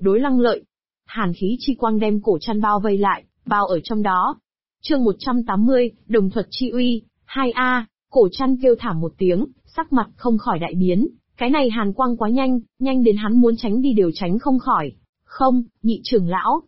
đối lăng lợi. Hàn khí chi quang đem cổ chăn bao vây lại, bao ở trong đó. Chương 180, đồng thuật chi uy, 2A, cổ chăn kêu thảm một tiếng, sắc mặt không khỏi đại biến, cái này hàn quang quá nhanh, nhanh đến hắn muốn tránh đi đều tránh không khỏi. Không, nhị trưởng lão,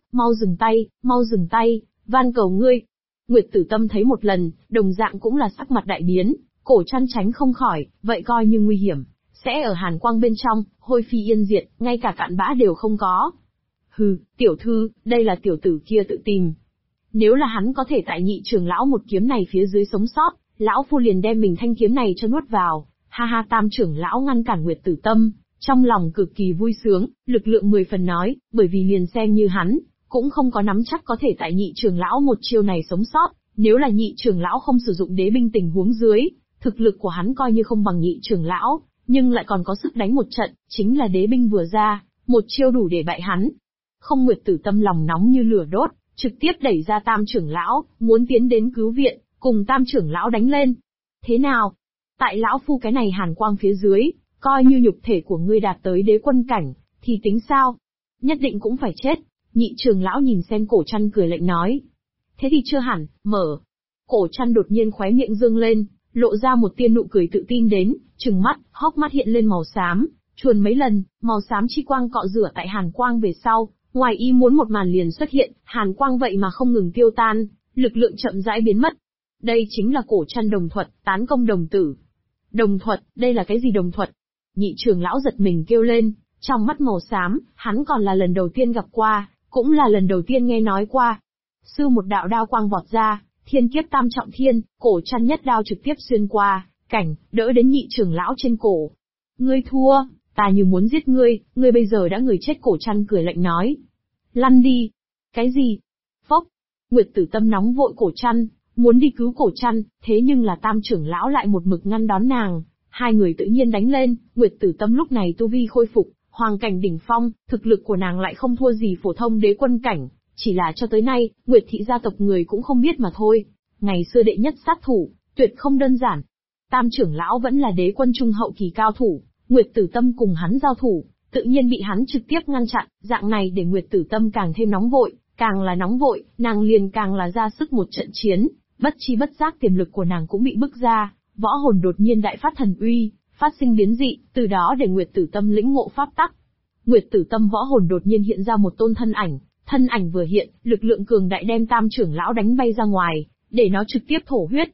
mau dừng tay, van cầu ngươi. Nguyệt Tử Tâm thấy một lần, đồng dạng cũng là sắc mặt đại biến, cổ chăn tránh không khỏi, vậy coi như nguy hiểm, sẽ ở hàn quang bên trong, hôi phi yên diệt, ngay cả cặn bã đều không có. Hừ, tiểu thư, đây là tiểu tử kia tự tìm. Nếu là hắn có thể tại nhị trưởng lão một kiếm này phía dưới sống sót, lão phu liền đem mình thanh kiếm này cho nuốt vào. Ha ha, tam trưởng lão ngăn cản Nguyệt Tử Tâm, trong lòng cực kỳ vui sướng, lực lượng 10 phần nói, bởi vì liền xem như hắn, cũng không có nắm chắc có thể tại nhị trưởng lão một chiêu này sống sót, nếu là nhị trưởng lão không sử dụng đế binh tình huống dưới, thực lực của hắn coi như không bằng nhị trưởng lão, nhưng lại còn có sức đánh một trận, chính là đế binh vừa ra, một chiêu đủ để bại hắn. Không, Nguyệt Tử Tâm lòng nóng như lửa đốt, trực tiếp đẩy ra tam trưởng lão, muốn tiến đến cứu viện, cùng tam trưởng lão đánh lên. Thế nào? Tại lão phu cái này hàn quang phía dưới, coi như nhục thể của ngươi đạt tới đế quân cảnh, thì tính sao? Nhất định cũng phải chết. Nhị trưởng lão nhìn xem cổ chăn cười lạnh nói. Thế thì chưa hẳn, mở. Cổ chăn đột nhiên khóe miệng dương lên, lộ ra một tia nụ cười tự tin đến, trừng mắt, hốc mắt hiện lên màu xám, chuồn mấy lần, màu xám chi quang cọ rửa tại hàn quang về sau, ngoài ý muốn một màn liền xuất hiện, hàn quang vậy mà không ngừng tiêu tan, lực lượng chậm rãi biến mất. Đây chính là cổ chăn đồng thuật, tán công đồng tử. Đồng thuật, đây là cái gì đồng thuật? Nhị trưởng lão giật mình kêu lên, trong mắt màu xám, hắn còn là lần đầu tiên gặp qua, cũng là lần đầu tiên nghe nói qua. Sư một đạo đao quang vọt ra, thiên kiếp tam trọng thiên, cổ chăn nhất đao trực tiếp xuyên qua, cảnh, đỡ đến nhị trưởng lão trên cổ. Ngươi thua, ta như muốn giết ngươi bây giờ đã người chết. Cổ chăn cười lạnh nói. Lăn đi. Cái gì? Phốc. Nguyệt Tử Tâm nóng vội cổ chăn, muốn đi cứu cổ chăn, thế nhưng là tam trưởng lão lại một mực ngăn đón nàng. Hai người tự nhiên đánh lên, Nguyệt Tử Tâm lúc này tu vi khôi phục, hoàng cảnh đỉnh phong, thực lực của nàng lại không thua gì phổ thông đế quân cảnh, chỉ là cho tới nay, Nguyệt thị gia tộc người cũng không biết mà thôi. Ngày xưa đệ nhất sát thủ, tuyệt không đơn giản. Tam trưởng lão vẫn là đế quân trung hậu kỳ cao thủ, Nguyệt Tử Tâm cùng hắn giao thủ, tự nhiên bị hắn trực tiếp ngăn chặn, dạng này để Nguyệt Tử Tâm càng thêm nóng vội, càng là nóng vội, nàng liền càng là ra sức một trận chiến, bất chi bất giác tiềm lực của nàng cũng bị bức ra, võ hồn đột nhiên đại phát thần uy, phát sinh biến dị, từ đó để Nguyệt Tử Tâm lĩnh ngộ pháp tắc. Nguyệt Tử Tâm võ hồn đột nhiên hiện ra một tôn thân ảnh vừa hiện, lực lượng cường đại đem tam trưởng lão đánh bay ra ngoài, để nó trực tiếp thổ huyết.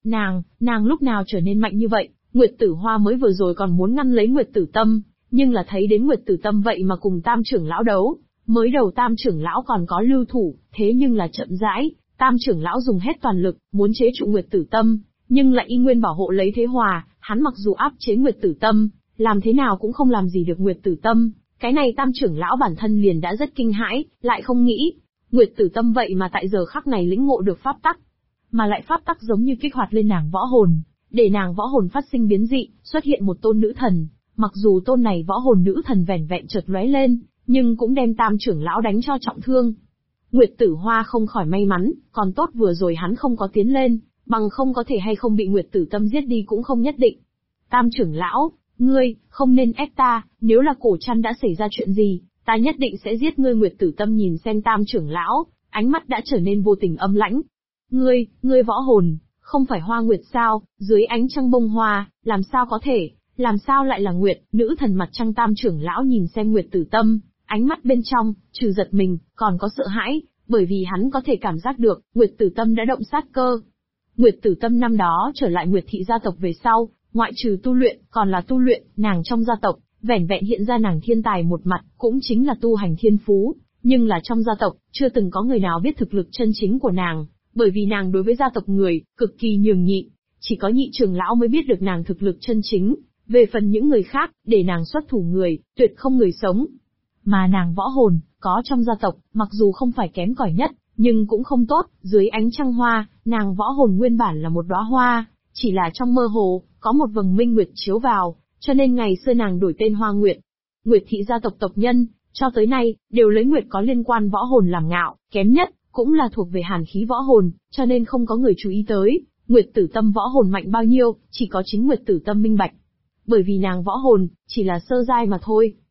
Nàng lúc nào trở nên mạnh như vậy? Nguyệt Tử Hoa mới vừa rồi còn muốn ngăn lấy Nguyệt Tử Tâm, nhưng là thấy đến Nguyệt Tử Tâm vậy mà cùng tam trưởng lão đấu, mới đầu tam trưởng lão còn có lưu thủ, thế nhưng là chậm rãi, tam trưởng lão dùng hết toàn lực, muốn chế trụ Nguyệt Tử Tâm, nhưng lại y nguyên bảo hộ lấy thế hòa, hắn mặc dù áp chế Nguyệt Tử Tâm, làm thế nào cũng không làm gì được Nguyệt Tử Tâm. Cái này tam trưởng lão bản thân liền đã rất kinh hãi, lại không nghĩ, Nguyệt Tử Tâm vậy mà tại giờ khắc này lĩnh ngộ được pháp tắc, mà lại pháp tắc giống như kích hoạt lên nàng võ hồn, để nàng võ hồn phát sinh biến dị, xuất hiện một tôn nữ thần, mặc dù tôn này võ hồn nữ thần vẻn vẹn chợt lóe lên, nhưng cũng đem tam trưởng lão đánh cho trọng thương. Nguyệt Tử Hoa không khỏi may mắn, còn tốt vừa rồi hắn không có tiến lên, bằng không có thể hay không bị Nguyệt Tử Tâm giết đi cũng không nhất định. Tam trưởng lão, ngươi, không nên ép ta, nếu là cổ chăn đã xảy ra chuyện gì, ta nhất định sẽ giết ngươi. Nguyệt Tử Tâm nhìn xem tam trưởng lão, ánh mắt đã trở nên vô tình âm lãnh. Ngươi võ hồn, không phải hoa nguyệt sao, dưới ánh trăng bông hoa, làm sao có thể, làm sao lại là nguyệt, nữ thần mặt trăng. Tam trưởng lão nhìn xem Nguyệt Tử Tâm, ánh mắt bên trong, trừ giật mình, còn có sợ hãi, bởi vì hắn có thể cảm giác được, Nguyệt Tử Tâm đã động sát cơ. Nguyệt Tử Tâm năm đó trở lại Nguyệt thị gia tộc về sau, ngoại trừ tu luyện, còn là tu luyện, nàng trong gia tộc, vẻn vẹn hiện ra nàng thiên tài một mặt, cũng chính là tu hành thiên phú, nhưng là trong gia tộc, chưa từng có người nào biết thực lực chân chính của nàng, bởi vì nàng đối với gia tộc người, cực kỳ nhường nhịn, chỉ có nhị trưởng lão mới biết được nàng thực lực chân chính, về phần những người khác, để nàng xuất thủ người, tuyệt không người sống. Mà nàng võ hồn, có trong gia tộc, mặc dù không phải kém cỏi nhất, nhưng cũng không tốt, dưới ánh trăng hoa, nàng võ hồn nguyên bản là một đóa hoa, chỉ là trong mơ hồ, có một vầng minh nguyệt chiếu vào, cho nên ngày xưa nàng đổi tên Hoa Nguyệt. Nguyệt thị gia tộc tộc nhân, cho tới nay, đều lấy Nguyệt có liên quan võ hồn làm ngạo, kém nhất, cũng là thuộc về hàn khí võ hồn, cho nên không có người chú ý tới, Nguyệt Tử Tâm võ hồn mạnh bao nhiêu, chỉ có chính Nguyệt Tử Tâm minh bạch. Bởi vì nàng võ hồn, chỉ là sơ giai mà thôi.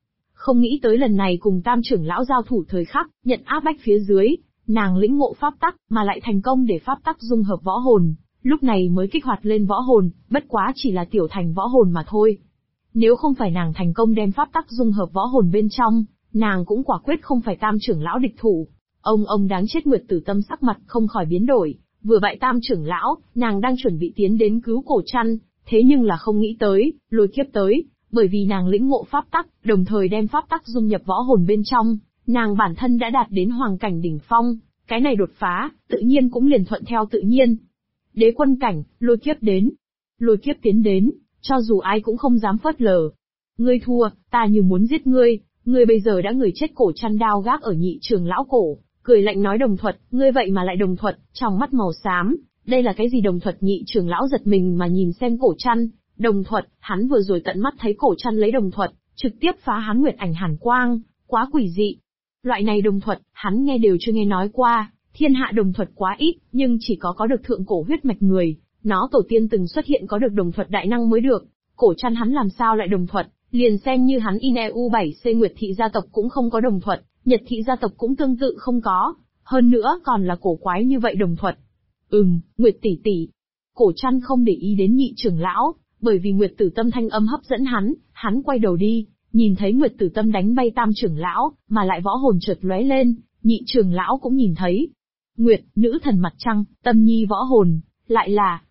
Không nghĩ tới lần này cùng Tam trưởng lão giao thủ thời khắc, nhận áp bách phía dưới, nàng lĩnh ngộ pháp tắc, mà lại thành công để pháp tắc dung hợp võ hồn, lúc này mới kích hoạt lên võ hồn, bất quá chỉ là tiểu thành võ hồn mà thôi. Nếu không phải nàng thành công đem pháp tắc dung hợp võ hồn bên trong, nàng cũng quả quyết không phải Tam trưởng lão địch thủ. Ông đáng chết. Nguyệt Tử Tâm sắc mặt không khỏi biến đổi, vừa bại Tam trưởng lão, nàng đang chuẩn bị tiến đến cứu Cổ Trăn, thế nhưng là không nghĩ tới, lôi kiếp tới, bởi vì nàng lĩnh ngộ pháp tắc, đồng thời đem pháp tắc dung nhập võ hồn bên trong, nàng bản thân đã đạt đến hoàng cảnh đỉnh phong, cái này đột phá, tự nhiên cũng liền thuận theo tự nhiên. Đế quân cảnh, lôi kiếp đến. Lôi kiếp tiến đến, cho dù ai cũng không dám phớt lờ. Ngươi thua, ta như muốn giết ngươi, ngươi bây giờ đã người chết. Cổ Trăn đao gác ở nhị trưởng lão cổ, cười lạnh nói đồng thuật, ngươi vậy mà lại đồng thuật, trong mắt màu xám, đây là cái gì đồng thuật? Nhị trưởng lão giật mình mà nhìn xem Cổ Trăn, đồng thuật, hắn vừa rồi tận mắt thấy Cổ Trăn lấy đồng thuật, trực tiếp phá hắn nguyệt ảnh hàn quang, quá quỷ dị. Loại này đồng thuật, hắn nghe đều chưa nghe nói qua, thiên hạ đồng thuật quá ít, nhưng chỉ có được thượng cổ huyết mạch người, nó tổ tiên từng xuất hiện có được đồng thuật đại năng mới được. Cổ Trăn hắn làm sao lại đồng thuật, liền xem như hắn INEU7C Nguyệt thị gia tộc cũng không có đồng thuật, Nhật thị gia tộc cũng tương tự không có, hơn nữa còn là cổ quái như vậy đồng thuật. Nguyệt tỷ tỷ. Cổ Trăn không để ý đến nhị trưởng lão, bởi vì Nguyệt Tử Tâm thanh âm hấp dẫn hắn quay đầu đi, nhìn thấy Nguyệt Tử Tâm đánh bay Tam trưởng lão, mà lại võ hồn chợt lóe lên, nhị trưởng lão cũng nhìn thấy. Nguyệt, nữ thần mặt trăng, Tâm Nhi võ hồn, lại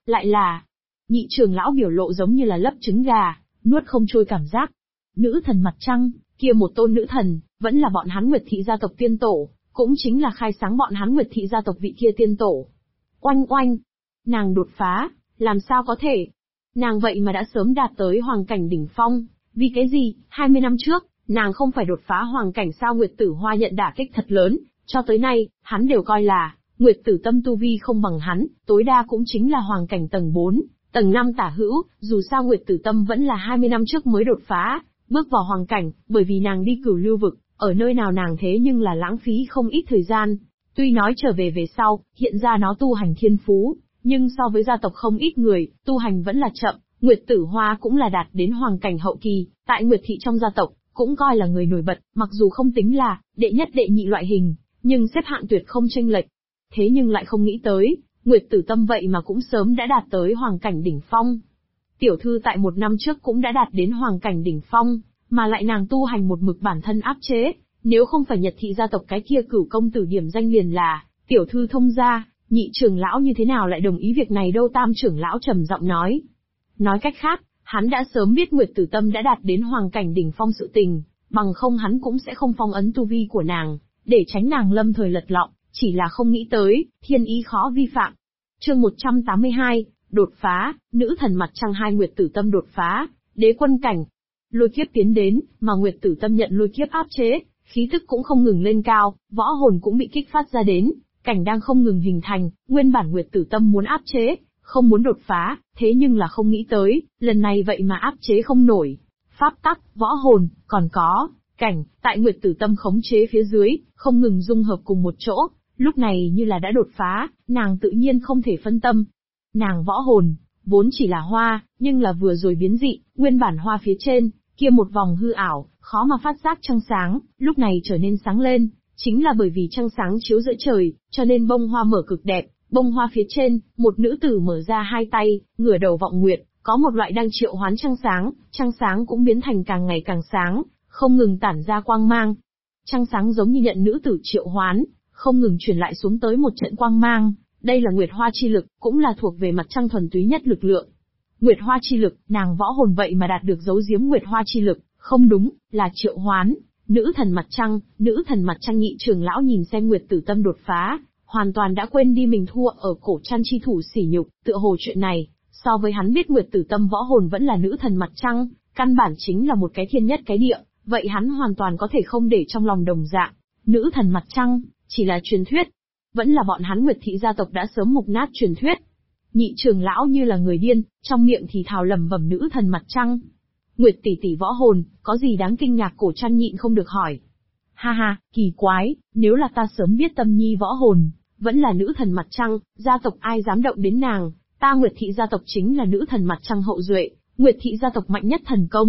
là. Nhị trưởng lão biểu lộ giống như là lấp trứng gà, nuốt không trôi cảm giác. Nữ thần mặt trăng, kia một tôn nữ thần, vẫn là bọn hắn Nguyệt thị gia tộc tiên tổ, cũng chính là khai sáng bọn hắn Nguyệt thị gia tộc vị kia tiên tổ. Oanh, nàng đột phá, làm sao có thể? Nàng vậy mà đã sớm đạt tới hoàng cảnh đỉnh phong, vì cái gì? 20 năm trước, nàng không phải đột phá hoàng cảnh sao? Nguyệt Tử Hoa nhận đả kích thật lớn, cho tới nay, hắn đều coi là Nguyệt Tử Tâm tu vi không bằng hắn, tối đa cũng chính là hoàng cảnh tầng 4, tầng 5 tả hữu, dù sao Nguyệt Tử Tâm vẫn là 20 năm trước mới đột phá, bước vào hoàng cảnh, bởi vì nàng đi cửu lưu vực, ở nơi nào nàng thế nhưng là lãng phí không ít thời gian. Tuy nói trở về sau, hiện ra nó tu hành thiên phú, nhưng so với gia tộc không ít người, tu hành vẫn là chậm. Nguyệt Tử Hoa cũng là đạt đến hoàng cảnh hậu kỳ, tại Nguyệt thị trong gia tộc, cũng coi là người nổi bật, mặc dù không tính là đệ nhất đệ nhị loại hình, nhưng xếp hạng tuyệt không chênh lệch. Thế nhưng lại không nghĩ tới, Nguyệt Tử Tâm vậy mà cũng sớm đã đạt tới hoàng cảnh đỉnh phong. Tiểu thư tại 1 năm trước cũng đã đạt đến hoàng cảnh đỉnh phong, mà lại nàng tu hành một mực bản thân áp chế, nếu không phải Nhật thị gia tộc cái kia cửu công tử điểm danh liền là tiểu thư thông gia, nhị trưởng lão như thế nào lại đồng ý việc này đâu? Tam trưởng lão trầm giọng nói. Nói cách khác, hắn đã sớm biết Nguyệt Tử Tâm đã đạt đến hoàng cảnh đỉnh phong sự tình, bằng không hắn cũng sẽ không phong ấn tu vi của nàng, để tránh nàng lâm thời lật lọng, chỉ là không nghĩ tới, thiên ý khó vi phạm. Chương 182, đột phá, nữ thần mặt trăng 2. Nguyệt Tử Tâm đột phá, đế quân cảnh. Lôi kiếp tiến đến, mà Nguyệt Tử Tâm nhận lôi kiếp áp chế, khí tức cũng không ngừng lên cao, võ hồn cũng bị kích phát ra đến, cảnh đang không ngừng hình thành. Nguyên bản Nguyệt Tử Tâm muốn áp chế, không muốn đột phá, thế nhưng là không nghĩ tới, lần này vậy mà áp chế không nổi. Pháp tắc, võ hồn, còn có cảnh, tại Nguyệt Tử Tâm khống chế phía dưới, không ngừng dung hợp cùng một chỗ, lúc này như là đã đột phá, nàng tự nhiên không thể phân tâm. Nàng võ hồn, vốn chỉ là hoa, nhưng là vừa rồi biến dị, nguyên bản hoa phía trên, kia một vòng hư ảo, khó mà phát giác trăng sáng, lúc này trở nên sáng lên, chính là bởi vì trăng sáng chiếu giữa trời, cho nên bông hoa mở cực đẹp. Bông hoa phía trên, một nữ tử mở ra hai tay, ngửa đầu vọng nguyệt, có một loại đang triệu hoán trăng sáng cũng biến thành càng ngày càng sáng, không ngừng tản ra quang mang. Trăng sáng giống như nhận nữ tử triệu hoán, không ngừng truyền lại xuống tới một trận quang mang, đây là Nguyệt Hoa chi lực, cũng là thuộc về mặt trăng thuần túy nhất lực lượng. Nguyệt Hoa chi lực, nàng võ hồn vậy mà đạt được giấu giếm Nguyệt Hoa chi lực, không đúng, là triệu hoán. Nữ thần mặt trăng nhị trưởng lão nhìn xem Nguyệt Tử Tâm đột phá, hoàn toàn đã quên đi mình thua ở Cổ Trăn chi thủ sỉ nhục, tựa hồ chuyện này, so với hắn biết Nguyệt Tử Tâm võ hồn vẫn là nữ thần mặt trăng, căn bản chính là một cái thiên nhất cái địa, vậy hắn hoàn toàn có thể không để trong lòng đồng dạng. Nữ thần mặt trăng, chỉ là truyền thuyết. Vẫn là bọn hắn Nguyệt thị gia tộc đã sớm mục nát truyền thuyết. Nhị trưởng lão như là người điên, trong miệng thì thào lẩm bẩm nữ thần mặt trăng. Nguyệt tỷ tỷ võ hồn, có gì đáng kinh ngạc? Cổ Trăn nhịn không được hỏi. Ha ha, kỳ quái, nếu là ta sớm biết Tâm Nhi võ hồn, vẫn là nữ thần mặt trăng, gia tộc ai dám động đến nàng, ta Nguyệt thị gia tộc chính là nữ thần mặt trăng hậu duệ, Nguyệt thị gia tộc mạnh nhất thần công,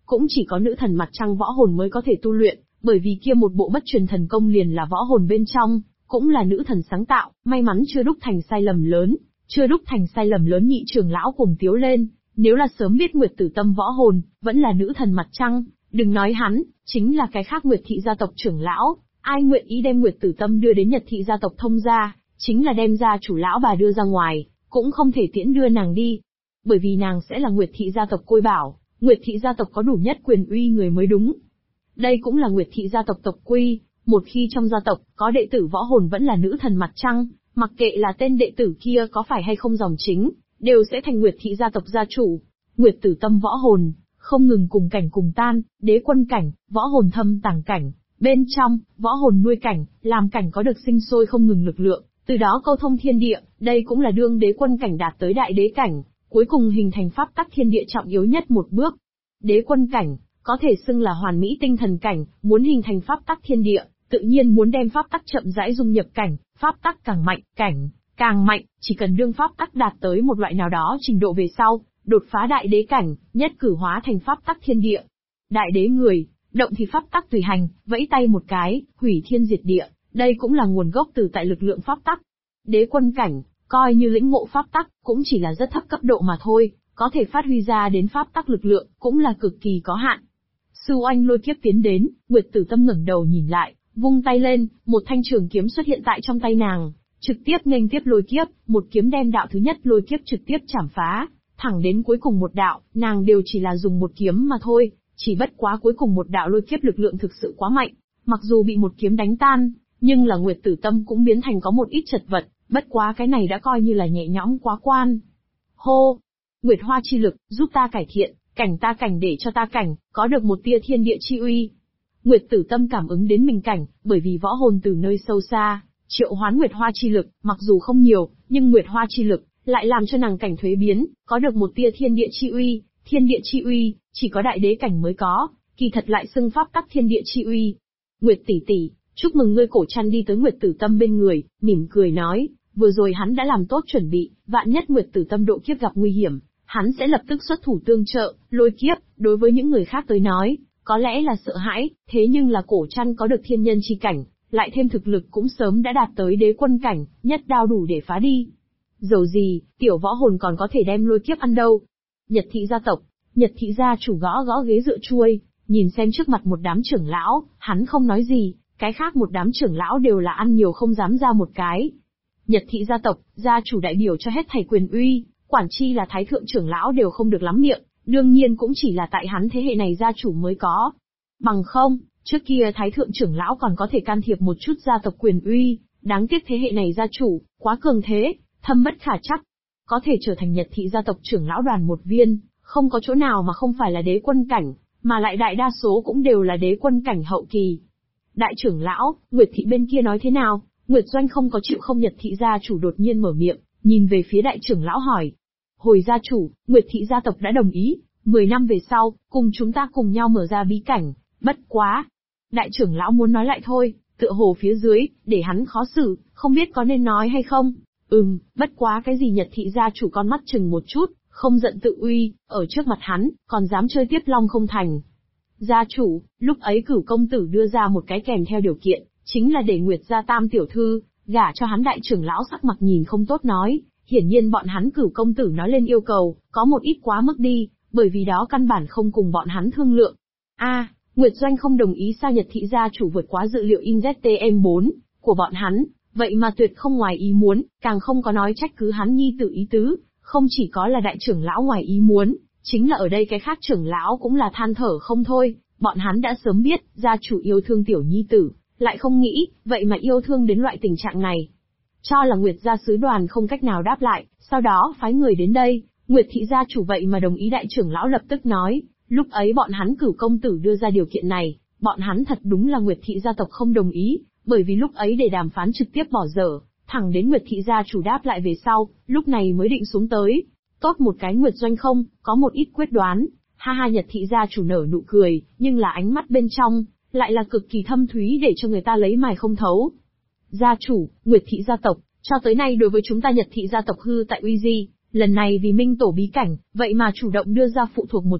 cũng chỉ có nữ thần mặt trăng võ hồn mới có thể tu luyện, bởi vì kia một bộ bất truyền thần công liền là võ hồn bên trong, cũng là nữ thần sáng tạo, may mắn chưa đúc thành sai lầm lớn. Chưa đúc thành sai lầm lớn, nhị trưởng lão cùng tiếu lên, nếu là sớm biết Nguyệt Tử Tâm võ hồn, vẫn là nữ thần mặt trăng, đừng nói hắn, chính là cái khác Nguyệt thị gia tộc trưởng lão, ai nguyện ý đem Nguyệt Tử Tâm đưa đến Nhật thị gia tộc thông gia, chính là đem gia chủ lão bà đưa ra ngoài, cũng không thể tiễn đưa nàng đi. Bởi vì nàng sẽ là Nguyệt thị gia tộc côi bảo, Nguyệt thị gia tộc có đủ nhất quyền uy người mới đúng. Đây cũng là Nguyệt thị gia tộc tộc quy, một khi trong gia tộc có đệ tử võ hồn vẫn là nữ thần mặt trăng, mặc kệ là tên đệ tử kia có phải hay không dòng chính, đều sẽ thành Nguyệt thị gia tộc gia chủ. Nguyệt Tử Tâm võ hồn, không ngừng cùng cảnh cùng tan, đế quân cảnh, võ hồn thâm tàng cảnh, bên trong, võ hồn nuôi cảnh, làm cảnh có được sinh sôi không ngừng lực lượng, từ đó câu thông thiên địa, đây cũng là đương đế quân cảnh đạt tới đại đế cảnh, cuối cùng hình thành pháp tắc thiên địa trọng yếu nhất một bước. Đế quân cảnh, có thể xưng là hoàn mỹ tinh thần cảnh, muốn hình thành pháp tắc thiên địa, tự nhiên muốn đem pháp tắc chậm rãi dung nhập cảnh, pháp tắc càng mạnh, cảnh càng mạnh, chỉ cần đương pháp tắc đạt tới một loại nào đó trình độ về sau, đột phá đại đế cảnh, nhất cử hóa thành pháp tắc thiên địa. Đại đế người, động thì pháp tắc tùy hành, vẫy tay một cái, hủy thiên diệt địa, đây cũng là nguồn gốc từ tại lực lượng pháp tắc. Đế quân cảnh, coi như lĩnh ngộ pháp tắc, cũng chỉ là rất thấp cấp độ mà thôi, có thể phát huy ra đến pháp tắc lực lượng, cũng là cực kỳ có hạn. Sư Oanh lôi kiếp tiến đến, Nguyệt Tử Tâm ngẩng đầu nhìn lại, vung tay lên, một thanh trường kiếm xuất hiện tại trong tay nàng, trực tiếp nghênh tiếp lôi kiếp, một kiếm đem đạo thứ nhất lôi kiếp trực tiếp chảm phá, thẳng đến cuối cùng một đạo, nàng đều chỉ là dùng một kiếm mà thôi, chỉ bất quá cuối cùng một đạo lôi kiếp lực lượng thực sự quá mạnh, mặc dù bị một kiếm đánh tan, nhưng là Nguyệt Tử Tâm cũng biến thành có một ít chật vật, bất quá cái này đã coi như là nhẹ nhõm quá quan. Hô! Nguyệt Hoa chi lực, giúp ta cải thiện, cảnh ta cảnh để cho ta cảnh, có được một tia thiên địa chi uy. Nguyệt Tử Tâm cảm ứng đến mình cảnh, bởi vì võ hồn từ nơi sâu xa, triệu hoán Nguyệt Hoa chi lực, mặc dù không nhiều, nhưng Nguyệt Hoa chi lực, lại làm cho nàng cảnh thuế biến, có được một tia thiên địa chi uy, thiên địa chi uy, chỉ có đại đế cảnh mới có, kỳ thật lại xưng pháp tắc thiên địa chi uy. Nguyệt tỷ tỷ, chúc mừng ngươi. Cổ Trăn đi tới Nguyệt Tử Tâm bên người, mỉm cười nói, vừa rồi hắn đã làm tốt chuẩn bị, vạn nhất Nguyệt Tử Tâm độ kiếp gặp nguy hiểm, hắn sẽ lập tức xuất thủ tương trợ, lôi kiếp, đối với những người khác tới nói, có lẽ là sợ hãi, thế nhưng là Cổ Trăn có được thiên nhân chi cảnh, lại thêm thực lực cũng sớm đã đạt tới đế quân cảnh, nhất đao đủ để phá đi. Dầu gì, tiểu võ hồn còn có thể đem lôi kiếp ăn đâu. Nhật thị gia tộc, Nhật thị gia chủ gõ gõ ghế dựa chuôi, nhìn xem trước mặt một đám trưởng lão, hắn không nói gì, cái khác một đám trưởng lão đều là ăn nhiều không dám ra một cái. Nhật thị gia tộc, gia chủ đại biểu cho hết thảy quyền uy, quản chi là thái thượng trưởng lão đều không được lắm miệng, đương nhiên cũng chỉ là tại hắn thế hệ này gia chủ mới có. Bằng không, trước kia thái thượng trưởng lão còn có thể can thiệp một chút gia tộc quyền uy, đáng tiếc thế hệ này gia chủ, quá cường thế, thâm bất khả trắc. Có thể trở thành Nhật thị gia tộc trưởng lão đoàn một viên, không có chỗ nào mà không phải là đế quân cảnh, mà lại đại đa số cũng đều là đế quân cảnh hậu kỳ. Đại trưởng lão, Nguyệt thị bên kia nói thế nào? Nguyệt Doanh không có chịu không. Nhật thị gia chủ đột nhiên mở miệng, nhìn về phía đại trưởng lão hỏi. Hồi gia chủ, Nguyệt thị gia tộc đã đồng ý, 10 năm về sau, cùng chúng ta cùng nhau mở ra bí cảnh, bất quá. Đại trưởng lão muốn nói lại thôi, tựa hồ phía dưới, để hắn khó xử, không biết có nên nói hay không. Bất quá cái gì Nhật thị gia chủ con mắt chừng một chút, không giận tự uy, ở trước mặt hắn, còn dám chơi tiếp long không thành. Gia chủ, lúc ấy Cửu công tử đưa ra một cái kèm theo điều kiện, chính là để Nguyệt gia tam tiểu thư, gả cho hắn. Đại trưởng lão sắc mặt nhìn không tốt nói, hiển nhiên bọn hắn Cửu công tử nói lên yêu cầu, có một ít quá mức đi, bởi vì đó căn bản không cùng bọn hắn thương lượng. Nguyệt Doanh không đồng ý sao? Nhật thị gia chủ vượt quá dự liệu INZTM4 của bọn hắn, vậy mà tuyệt không ngoài ý muốn, càng không có nói trách cứ hắn nhi tử ý tứ, không chỉ có là đại trưởng lão ngoài ý muốn, chính là ở đây cái khác trưởng lão cũng là than thở không thôi, bọn hắn đã sớm biết, gia chủ yêu thương tiểu nhi tử, lại không nghĩ, vậy mà yêu thương đến loại tình trạng này. Cho là Nguyệt gia sứ đoàn không cách nào đáp lại, sau đó phái người đến đây, Nguyệt thị gia chủ vậy mà đồng ý. Đại trưởng lão lập tức nói, lúc ấy bọn hắn Cửu công tử đưa ra điều kiện này, bọn hắn thật đúng là Nguyệt thị gia tộc không đồng ý, bởi vì lúc ấy để đàm phán trực tiếp bỏ dở, thẳng đến Nguyệt thị gia chủ đáp lại về sau, lúc này mới định xuống tới. Tốt một cái Nguyệt Doanh không, có một ít quyết đoán. Ha, Nhật thị gia chủ nở nụ cười, nhưng là ánh mắt bên trong, lại là cực kỳ thâm thúy để cho người ta lấy mài không thấu. Gia chủ, Nguyệt thị gia tộc, cho tới nay đối với chúng ta Nhật thị gia tộc hư tại uy di, lần này vì minh tổ bí cảnh, vậy mà chủ động đưa ra phụ thuộc một chuyện,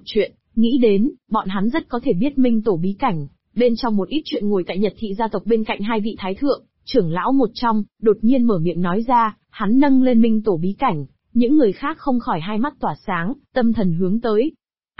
Nghĩ đến, bọn hắn rất có thể biết Minh Tổ bí cảnh, bên trong một ít chuyện ngồi tại Nhật thị gia tộc bên cạnh hai vị thái thượng, trưởng lão một trong, đột nhiên mở miệng nói ra, hắn nâng lên Minh Tổ bí cảnh, những người khác không khỏi hai mắt tỏa sáng, tâm thần hướng tới.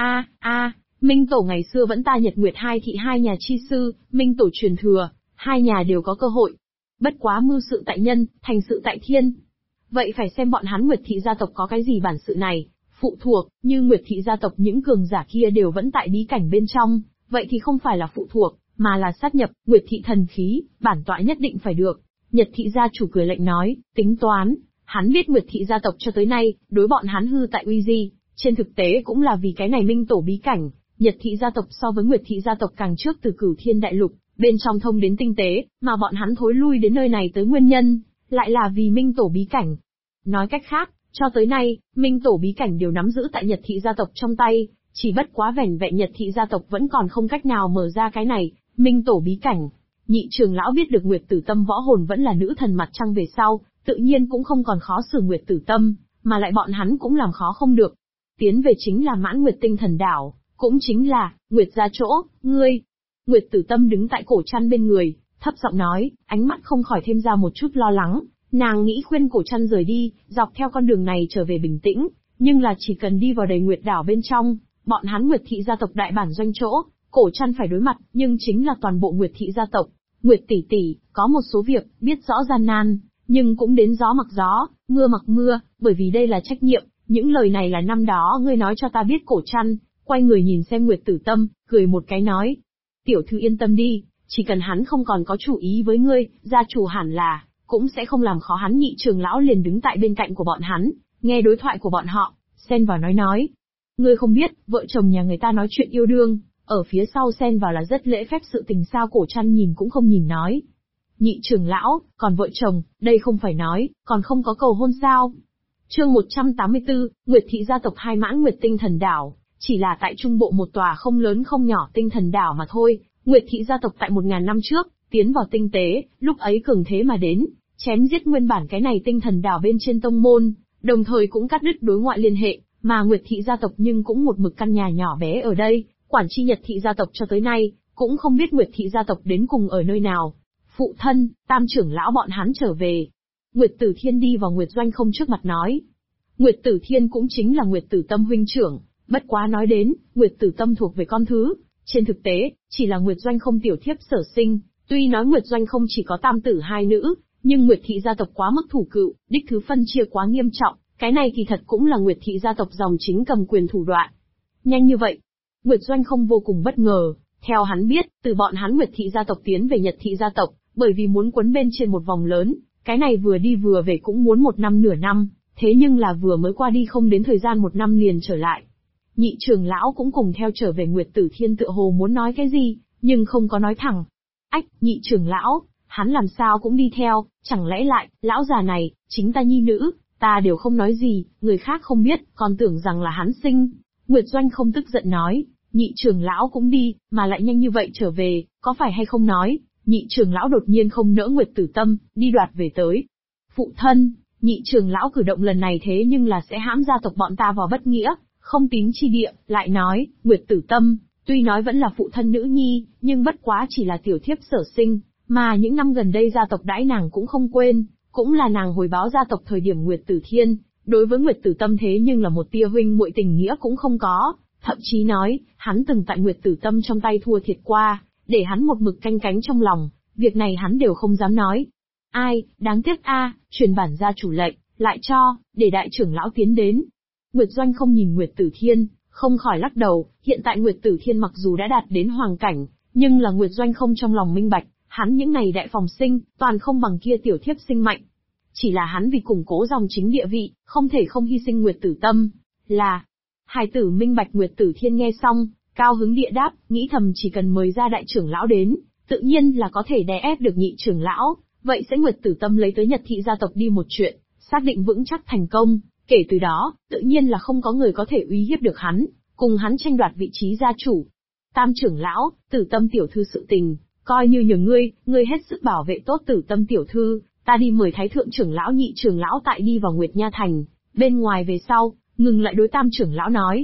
Minh Tổ ngày xưa vẫn ta Nhật Nguyệt hai thị hai nhà chi sư, Minh Tổ truyền thừa, hai nhà đều có cơ hội. Bất quá mưu sự tại nhân, thành sự tại thiên. Vậy phải xem bọn hắn Nguyệt thị gia tộc có cái gì bản sự này, phụ thuộc, như Nguyệt thị gia tộc những cường giả kia đều vẫn tại bí cảnh bên trong, vậy thì không phải là phụ thuộc, mà là sát nhập, Nguyệt thị thần khí, bản tọa nhất định phải được. Nhật thị gia chủ cười lạnh nói, tính toán, hắn biết Nguyệt thị gia tộc cho tới nay, đối bọn hắn hư tại uy di, trên thực tế cũng là vì cái này Minh Tổ bí cảnh, Nhật thị gia tộc so với Nguyệt thị gia tộc càng trước từ Cửu Thiên đại lục, bên trong thông đến tinh tế, mà bọn hắn thối lui đến nơi này tới nguyên nhân, lại là vì Minh Tổ bí cảnh. Nói cách khác, cho tới nay, Minh Tổ bí cảnh đều nắm giữ tại Nhật thị gia tộc trong tay, chỉ bất quá vẻn vẹn Nhật thị gia tộc vẫn còn không cách nào mở ra cái này, Minh Tổ bí cảnh. Nhị trưởng lão biết được Nguyệt Tử Tâm võ hồn vẫn là nữ thần mặt trăng về sau, tự nhiên cũng không còn khó xử Nguyệt Tử Tâm, mà lại bọn hắn cũng làm khó không được. Tiến về chính là Mãn Nguyệt Tinh Thần Đảo, cũng chính là, Nguyệt gia chỗ, ngươi. Nguyệt Tử Tâm đứng tại cổ chăn bên người, thấp giọng nói, ánh mắt không khỏi thêm ra một chút lo lắng, nàng nghĩ khuyên cổ chăn rời đi, dọc theo con đường này trở về bình tĩnh, nhưng là chỉ cần đi vào đầy Nguyệt đảo bên trong, bọn hắn Nguyệt thị gia tộc đại bản doanh chỗ, cổ chăn phải đối mặt, nhưng chính là toàn bộ Nguyệt thị gia tộc. Nguyệt tỷ tỷ, có một số việc, biết rõ gian nan, nhưng cũng đến gió mặc gió, mưa mặc mưa, bởi vì đây là trách nhiệm, những lời này là năm đó ngươi nói cho ta biết. Cổ chăn quay người nhìn xem Nguyệt Tử Tâm, cười một cái nói, tiểu thư yên tâm đi, chỉ cần hắn không còn có chủ ý với ngươi, gia chủ hẳn là cũng sẽ không làm khó hắn. Nhị trưởng lão liền đứng tại bên cạnh của bọn hắn, nghe đối thoại của bọn họ, xen vào nói, ngươi không biết, vợ chồng nhà người ta nói chuyện yêu đương, ở phía sau xen vào là rất lễ phép sự tình sao? Cổ chăn nhìn cũng không nhìn nói, nhị trưởng lão, còn vợ chồng, đây không phải nói, còn không có cầu hôn sao? Chương 184, Nguyệt thị gia tộc hai Mãn Nguyệt Tinh Thần Đảo, chỉ là tại trung bộ một tòa không lớn không nhỏ tinh thần đảo mà thôi. Nguyệt thị gia tộc tại 1000 năm trước, tiến vào tinh tế, lúc ấy cường thế mà đến, chém giết nguyên bản cái này tinh thần đảo bên trên tông môn, đồng thời cũng cắt đứt đối ngoại liên hệ, mà Nguyệt thị gia tộc nhưng cũng một mực căn nhà nhỏ bé ở đây, quản tri Nhật thị gia tộc cho tới nay, cũng không biết Nguyệt thị gia tộc đến cùng ở nơi nào. Phụ thân, tam trưởng lão bọn hắn trở về. Nguyệt Tử Thiên đi vào Nguyệt Doanh Không trước mặt nói. Nguyệt Tử Thiên cũng chính là Nguyệt Tử Tâm huynh trưởng, bất quá nói đến, Nguyệt Tử Tâm thuộc về con thứ, trên thực tế, chỉ là Nguyệt Doanh Không tiểu thiếp sở sinh, tuy nói Nguyệt Doanh Không chỉ có tam tử hai nữ, nhưng Nguyệt thị gia tộc quá mức thủ cựu, đích thứ phân chia quá nghiêm trọng, cái này kỳ thật cũng là Nguyệt thị gia tộc dòng chính cầm quyền thủ đoạn. Nhanh như vậy, Nguyệt Doanh Không vô cùng bất ngờ, theo hắn biết, từ bọn hắn Nguyệt thị gia tộc tiến về Nhật thị gia tộc, bởi vì muốn quấn bên trên một vòng lớn, cái này vừa đi vừa về cũng muốn 1 năm nửa năm, thế nhưng là vừa mới qua đi không đến thời gian 1 năm liền trở lại. Nhị trưởng lão cũng cùng theo trở về. Nguyệt Tử Thiên tựa hồ muốn nói cái gì, nhưng không có nói thẳng. Ách, nhị trưởng lão, hắn làm sao cũng đi theo, chẳng lẽ lại, lão già này, chính ta nhi nữ, ta đều không nói gì, người khác không biết, còn tưởng rằng là hắn sinh. Nguyệt Doanh Không tức giận nói, nhị trưởng lão cũng đi, mà lại nhanh như vậy trở về, có phải hay không nói? Nhị trưởng lão đột nhiên không nỡ Nguyệt Tử Tâm, đi đoạt về tới. Phụ thân, nhị trưởng lão cử động lần này thế nhưng là sẽ hãm gia tộc bọn ta vào bất nghĩa, không tín chi địa, lại nói, Nguyệt Tử Tâm, tuy nói vẫn là phụ thân nữ nhi, nhưng bất quá chỉ là tiểu thiếp sở sinh, mà những năm gần đây gia tộc đãi nàng cũng không quên, cũng là nàng hồi báo gia tộc thời điểm Nguyệt Tử Thiên, đối với Nguyệt Tử Tâm thế nhưng là một tia huynh muội tình nghĩa cũng không có, thậm chí nói, hắn từng tại Nguyệt Tử Tâm trong tay thua thiệt qua, để hắn một mực canh cánh trong lòng, việc này hắn đều không dám nói. Ai, đáng tiếc truyền bản gia chủ lệnh, lại cho, để đại trưởng lão tiến đến. Nguyệt Doanh Không nhìn Nguyệt Tử Thiên, không khỏi lắc đầu, hiện tại Nguyệt Tử Thiên mặc dù đã đạt đến hoàng cảnh, nhưng là Nguyệt Doanh Không trong lòng minh bạch, hắn những này đại phòng sinh, toàn không bằng kia tiểu thiếp sinh mạnh. Chỉ là hắn vì củng cố dòng chính địa vị, không thể không hy sinh Nguyệt Tử Tâm, là. Hài tử minh bạch. Nguyệt Tử Thiên nghe xong, cao hứng địa đáp, nghĩ thầm chỉ cần mời ra đại trưởng lão đến, tự nhiên là có thể đè ép được nhị trưởng lão, vậy sẽ Nguyệt Tử Tâm lấy tới Nhật thị gia tộc đi một chuyện, xác định vững chắc thành công, kể từ đó, tự nhiên là không có người có thể uy hiếp được hắn, cùng hắn tranh đoạt vị trí gia chủ. Tam trưởng lão, Tử Tâm tiểu thư sự tình, coi như nhờ ngươi hết sức bảo vệ tốt Tử Tâm tiểu thư, ta đi mời thái thượng trưởng lão nhị trưởng lão tại đi vào Nguyệt Nha Thành, bên ngoài về sau, ngừng lại đối tam trưởng lão nói.